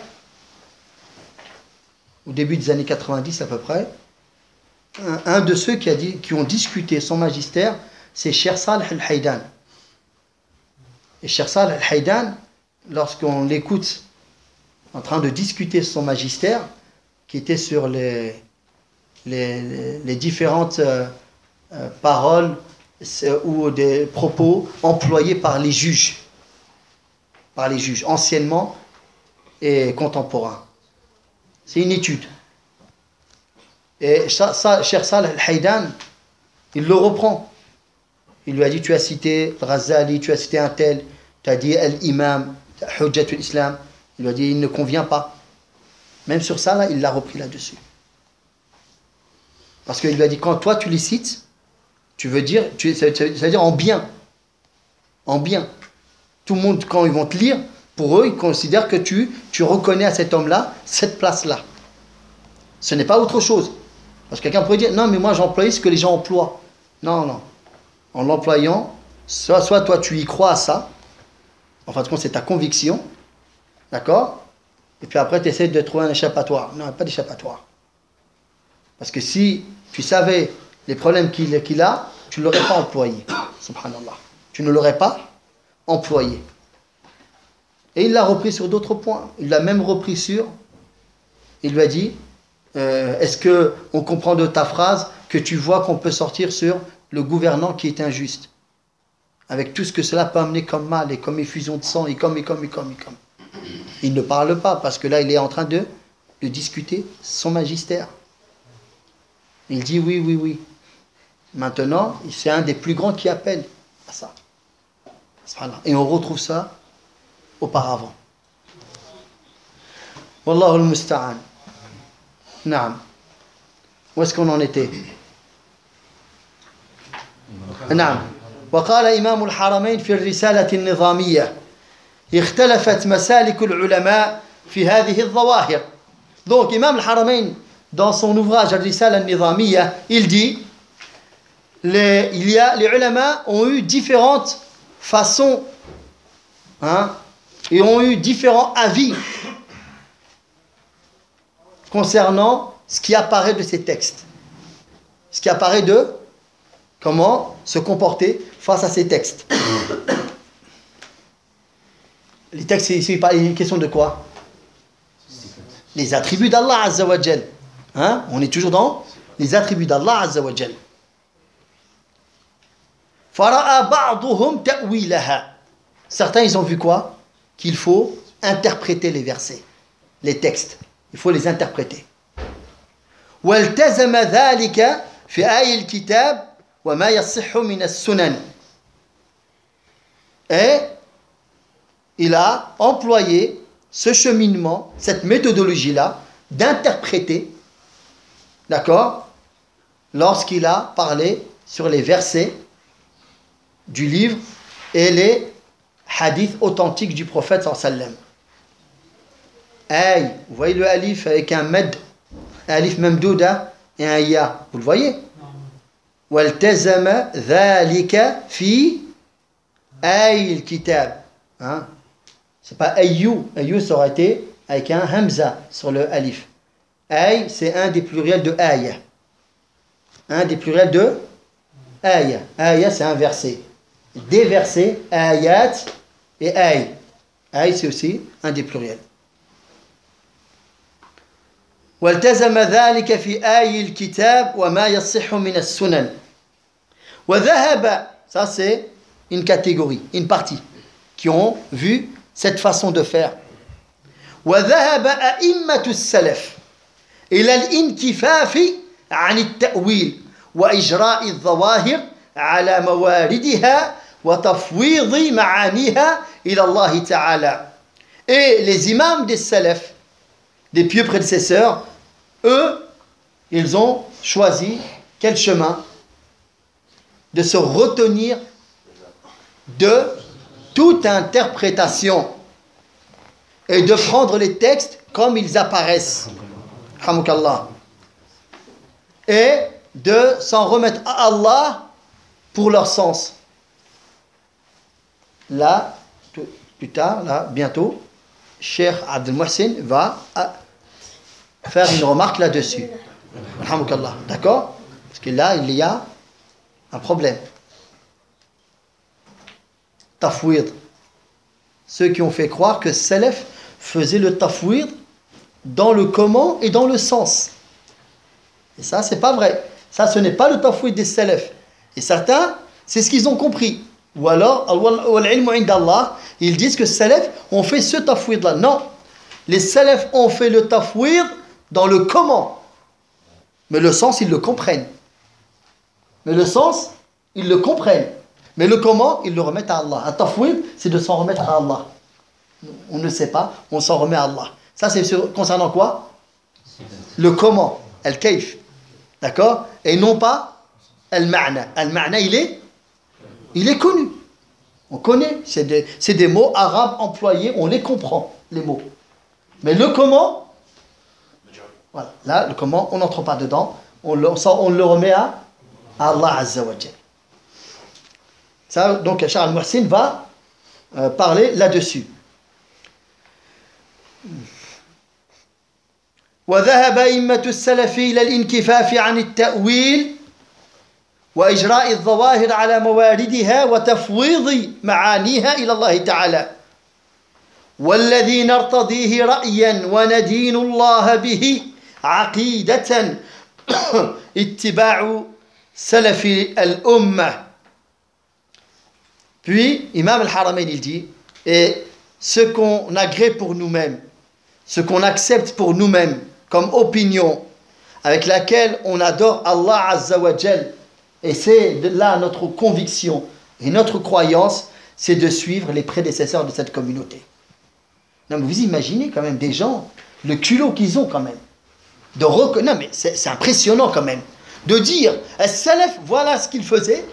au début des années 90 à peu près, un de ceux qui ont discuté son magistère, c'est Cheikh Saleh Al-Haïdan. Et Cheikh Saleh Al-Haïdan, lorsqu'on l'écoute en train de discuter son magistère, qui était sur les différentes paroles ou des propos employés par les juges anciennement et contemporains. C'est une étude. Et ça, Cheikh Saleh Al-Haïdan, il le reprend. Il lui a dit, tu as cité Ghazali, tu as cité un tel, tu as dit Al-Imam, Hujjatul Islam. Il lui a dit, il ne convient pas. Même sur ça, là, il l'a repris là-dessus. Parce qu'il lui a dit, quand toi tu les cites, tu veux dire, ça veut dire en bien. En bien. Tout le monde, quand ils vont te lire, pour eux, ils considèrent que tu reconnais à cet homme-là cette place-là. Ce n'est pas autre chose. Parce que quelqu'un pourrait dire, non, mais moi j'emploie ce que les gens emploient. Non, non. En l'employant, soit toi tu y crois à ça, en fin de compte c'est ta conviction, d'accord? Et puis après tu essaies de trouver un échappatoire. Non, pas d'échappatoire. Parce que si tu savais les problèmes qu'il a, tu ne l'aurais pas employé. Subhanallah. Tu ne l'aurais pas employé. Et il l'a repris sur d'autres points. Il l'a même repris sur... Il lui a dit, est-ce qu'on comprend de ta phrase que tu vois qu'on peut sortir sur le gouvernant qui est injuste, avec tout ce que cela peut amener comme mal, et comme effusion de sang, et comme. Il ne parle pas, parce que là, il est en train de discuter son magistère. Il dit oui. Maintenant, c'est un des plus grands qui appelle à ça. Et on retrouve ça auparavant. Wallahu al-musta'an. Naam. Où est-ce qu'on en était? نعم. وقال إمام الحرمين في الرسالة النظامية اختلفت مسالك العلماء في هذه الظواهر. Donc Imam al-Haramain dans son ouvrage Al-Risala al-Nizamiyya, il dit les ulama ont eu différentes façons et ont eu différents avis concernant ce qui apparaît de ces textes. Ce qui apparaît de comment se comporter face à ces textes. Les textes, ici, il est une question de quoi? Les attributs d'Allah Azza wa Jal. On est toujours dans les attributs d'Allah Azza wa Jal. Fara'a ba'duhum ta'wilaha. Certains, ils ont vu quoi? Qu'il faut interpréter les versets, les textes. Il faut les interpréter. وَالْتَزَمَ ذَلِكَ فِي آيِ الْكِتَابِ وَمَا يَصِحُّ مِنَ السُّنَنِ. Et il a employé ce cheminement, cette méthodologie-là, d'interpréter, d'accord, lorsqu'il a parlé sur les versets du livre et les hadiths authentiques du prophète sallam. Aïe, vous voyez le alif avec un med, un alif mamdouda et un ya, vous le voyez? وَالْتَزَمَ ذَلِكَ فِي أَيْ الْكِتَابِ. C'est pas ayou. Ayou, ça aurait été avec un hamza sur le alif. Ay, c'est un des pluriels de aya. Un des pluriels de aya. Aya, c'est un verset. Des versets, ayat et ay. Ay, c'est aussi un des pluriels. والتزم ذلك في آي الكتاب وما يصح من السنن وذهب, ça c'est une catégorie, une partie qui ont vu cette façon de faire. وذهب أئمة السلف إلى الانكفاف عن التأويل وإجراء الظواهر على مواردها وتفويض معانيها إلى الله تعالى. Et les imams des salaf, des pieux prédécesseurs, eux, ils ont choisi quel chemin? De se retenir de toute interprétation et de prendre les textes comme ils apparaissent. Hamoukallah. Et de s'en remettre à Allah pour leur sens. Là, plus tard, là, bientôt, Cheikh Abdel Mohsin va faire une remarque là-dessus. Alhamdulillah. D'accord? Parce que là, il y a un problème. Tafwid. Ceux qui ont fait croire que Salaf faisait le tafwid dans le comment et dans le sens. Et ça, c'est pas vrai. Ça, ce n'est pas le tafwid des Salaf. Et certains, c'est ce qu'ils ont compris. Ou alors, ils disent que Salaf ont fait ce tafwid-là. Non. Les Salaf ont fait le tafwid dans le comment. Mais le sens, ils le comprennent. Mais le comment, ils le remettent à Allah. At-tafwid, c'est de s'en remettre à Allah. On ne sait pas, on s'en remet à Allah. Ça, c'est concernant quoi? Le comment, al-kayf. D'accord? Et non pas al-ma'na. Al-ma'na, il est connu. On connaît. C'est des mots arabes employés, on les comprend, les mots. Mais le comment, voilà. Là, le comment, on n'entre pas dedans. On le remet à Allah Azza wa Jal. Ça, donc, Cheikh Al-Muhsin va parler là-dessus. وذهب أئمة السلف إلى الانكفاف عن التأويل وإجراء الظواهر على مواردها وتفويض معانيها إلى الله تعالى والذي نرتضيه رأيا وندين الله به عقيدة اتباع سلف الأمة. Puis, Imam al-Haramain, il dit, et ce qu'on agrée pour nous-mêmes, ce qu'on accepte pour nous-mêmes comme opinion, avec laquelle on adore Allah Azza wa Jal, et c'est là notre conviction et notre croyance, c'est de suivre les prédécesseurs de cette communauté. Non, mais vous imaginez quand même des gens, le culot qu'ils ont quand même, non mais c'est impressionnant quand même, de dire, Salaf, voilà ce qu'ils faisaient,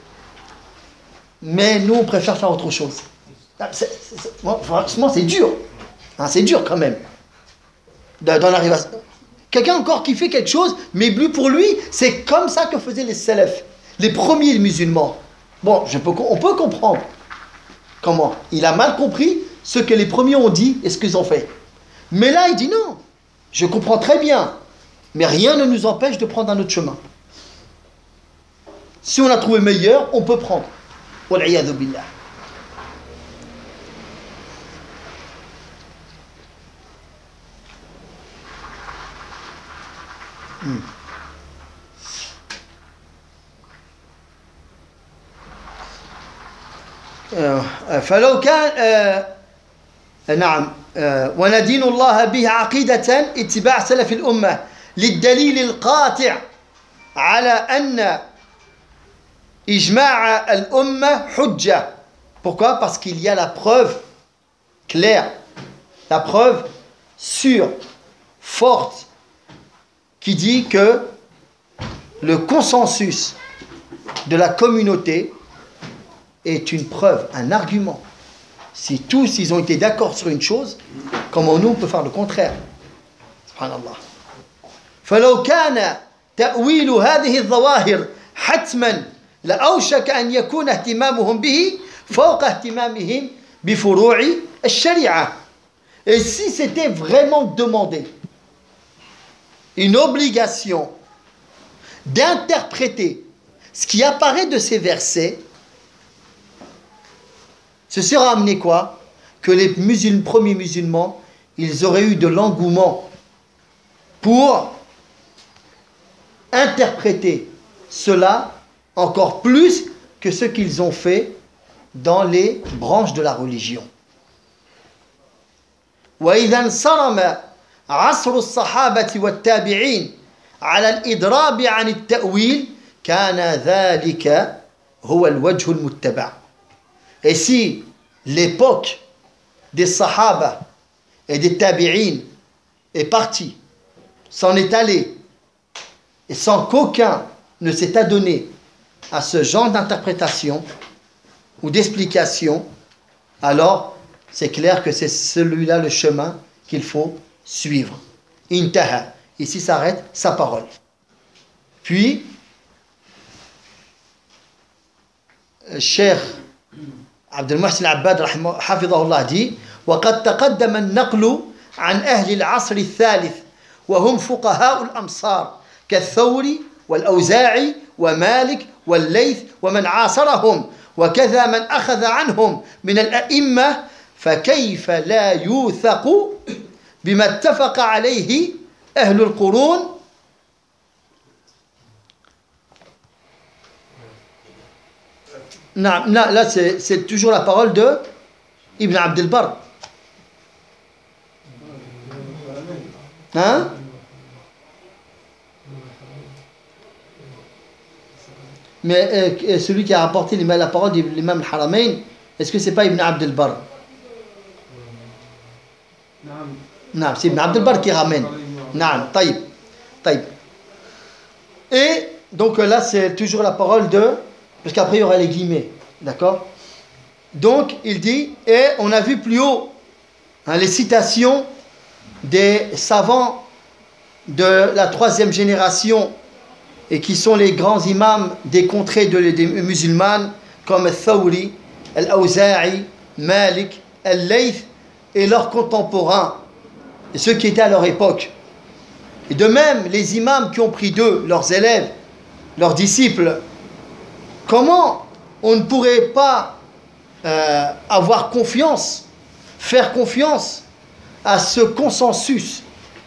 mais nous on préfère faire autre chose. Franchement c'est dur, hein, c'est dur quand même d'en arriver à... Quelqu'un encore qui fait quelque chose, mais lui pour lui c'est comme ça que faisaient les salafs, les premiers musulmans. Bon, on peut comprendre comment il a mal compris ce que les premiers ont dit et ce qu'ils ont fait, mais là il dit non, je comprends très bien, mais rien ne nous empêche de prendre un autre chemin. Si on a trouvé meilleur, on peut prendre. Wal'iyadhu billah. فلو كان نعم وندين الله به عقيدة اتباع سلف الأمة للدليل القاطع على أن إجماع الأمة حجة. Pourquoi? Parce qu'il y a la preuve claire, la preuve sûre, forte, qui dit que le consensus de la communauté est une preuve, un argument. Si tous ils ont été d'accord sur une chose, comment nous on peut faire le contraire? Subhanallah. فلو كان تأويل هذه الظواهر حتما لأوشك أن يكون اهتمامهم به فوق اهتمامهم بفروع الشريعة. Et si c'était vraiment demandé, une obligation d'interpréter ce qui apparaît de ces versets, ce sera amené quoi? Que les premiers musulmans, ils auraient eu de l'engouement pour interpréter cela encore plus que ce qu'ils ont fait dans les branches de la religion. وإذا انصرم عصر الصحابة والتابعين على الإضراب عن التأويل كان ذلك هو الوجه المتبع. Et si l'époque des Sahaba et des Tabi'in est partie, s'en est allée, et sans qu'aucun ne s'est adonné à ce genre d'interprétation ou d'explication, alors c'est clair que c'est celui-là le chemin qu'il faut suivre. Intaha. Ici s'arrête sa parole. Puis, Cheikh عبد المحسن العباد حفظه الله dit وقد تقدم النقل عن أهل العصر الثالث وهم فقهاء الأمصار كالثوري والأوزاعي ومالك والليث ومن عاصرهم وكذا من أخذ عنهم من الأئمة فكيف لا يوثق بما اتفق عليه أهل القرون. Non, là c'est toujours la parole de Ibn Abd al-Barr. Hein? Mais celui qui a rapporté la parole de l'imam al-Haramayn, est-ce que c'est pas Ibn Abd al-Barr? Non, c'est Ibn Abd al-Barr qui ramène. Non, taïb. Taïb. Et donc là, c'est toujours la parole de... Parce qu'après, il y aura les guillemets. D'accord? Donc, il dit, et on a vu plus haut les citations des savants de la 3e génération et qui sont les grands imams des contrées des musulmanes comme Al-Thawri, Al-Awza'i, Malik, Al-Layth et leurs contemporains et ceux qui étaient à leur époque. Et de même, les imams qui ont pris d'eux, leurs élèves, leurs disciples, comment on ne pourrait pas avoir confiance, faire confiance à ce consensus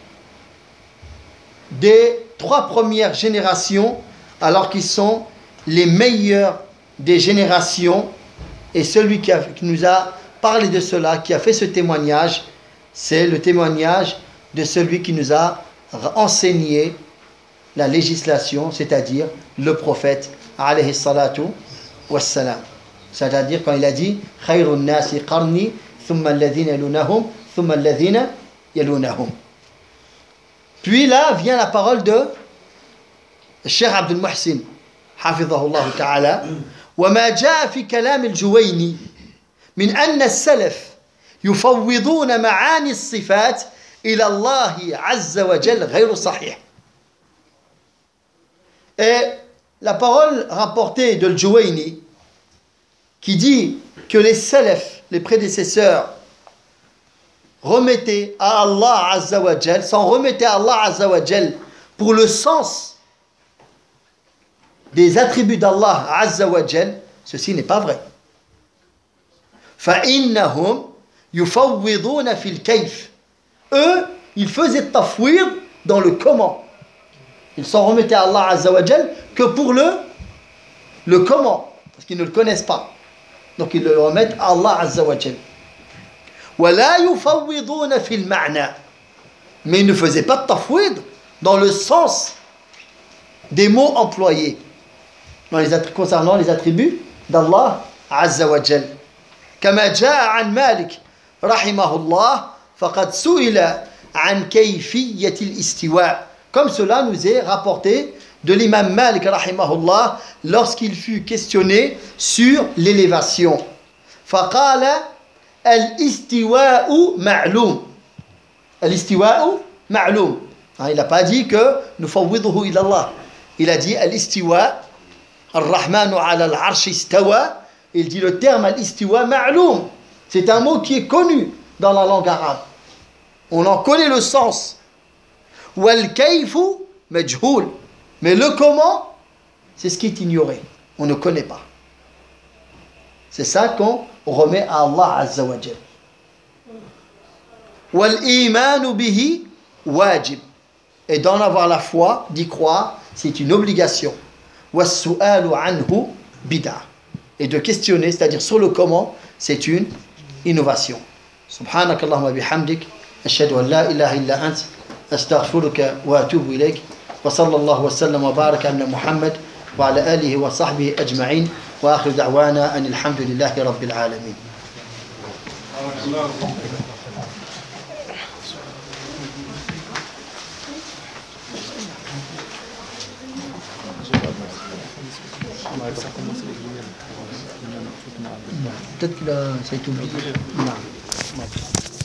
des 3 premières générations, alors qu'ils sont les meilleurs des générations. Et celui qui nous a parlé de cela, qui a fait ce témoignage, c'est le témoignage de celui qui nous a enseigné la législation, c'est-à-dire le prophète alayhi salatu wassalam. C'est-à-dire quand il a dit khayrun nasi qarni thumma alladhina yalunahum thumma alladhina yalunahum. Puis là vient la parole de Cheikh Abdul Muhsin hafidhahullah ta'ala وما جاء في كلام الجويني من أن السلف يفوضون معاني الصفات إلى الله عز وجل غير صحيح. Et la parole rapportée de Al-Juwayni qui dit que les salafs, les prédécesseurs, remettaient à Allah Azza wa Jal, s'en remettaient à Allah Azza wa Jal pour le sens des attributs d'Allah Azza wa Jal, ceci n'est pas vrai. فَإِنَّهُمْ يُفَوِّضُونَ فِي الْكَيْفِ. Eux, ils faisaient tafwid dans le comment. Ils s'en remettaient à Allah Azza wa Jal que pour le comment, parce qu'ils ne le connaissent pas. Donc ils le remettent à Allah Azza wa Jal. وَلَا يُفَوِّضُونَ فِي الْمَعْنَى. Mais ils ne faisaient pas de tafwid dans le sens des mots employés concernant les attributs d'Allah Azza wa Jal. كما جاء عن مالك رحمه الله فقد سئل عن كيفية الاستواء. Comme cela nous est rapporté de l'imam Malik rahimahullah lorsqu'il fut questionné sur l'élévation. فقال الاستواء معلوم. الاستواء معلوم. Il n'a pas dit que نفوضه إلى الله. Il a dit الاستواء الرحمن على العرش استوى. Il dit le terme al-istiwa ma'loum. C'est un mot qui est connu dans la langue arabe. On en connaît le sens. Wal-kayfu majhoul. Mais le comment, c'est ce qui est ignoré. On ne connaît pas. C'est ça qu'on remet à Allah Azza wa Jal. Wal-imanu bihi wajib. Et d'en avoir la foi, d'y croire, c'est une obligation. Was-su'alu anhu bid'ah. Et de questionner, c'est-à-dire sur le comment, c'est une innovation. Subhanakallahumma bihamdik, ashhadu an la ilaha illa ant, astaghfiruka wa atubu ilayk, wa sallallahu wa sallam wa baraka ala Muhammad wa ala alihi wa sahbihi ajma'in, wa akhiru da'wana an alhamdulillahi rabbil alamin. Peut-être qu'il a... ça a été oublié. Non.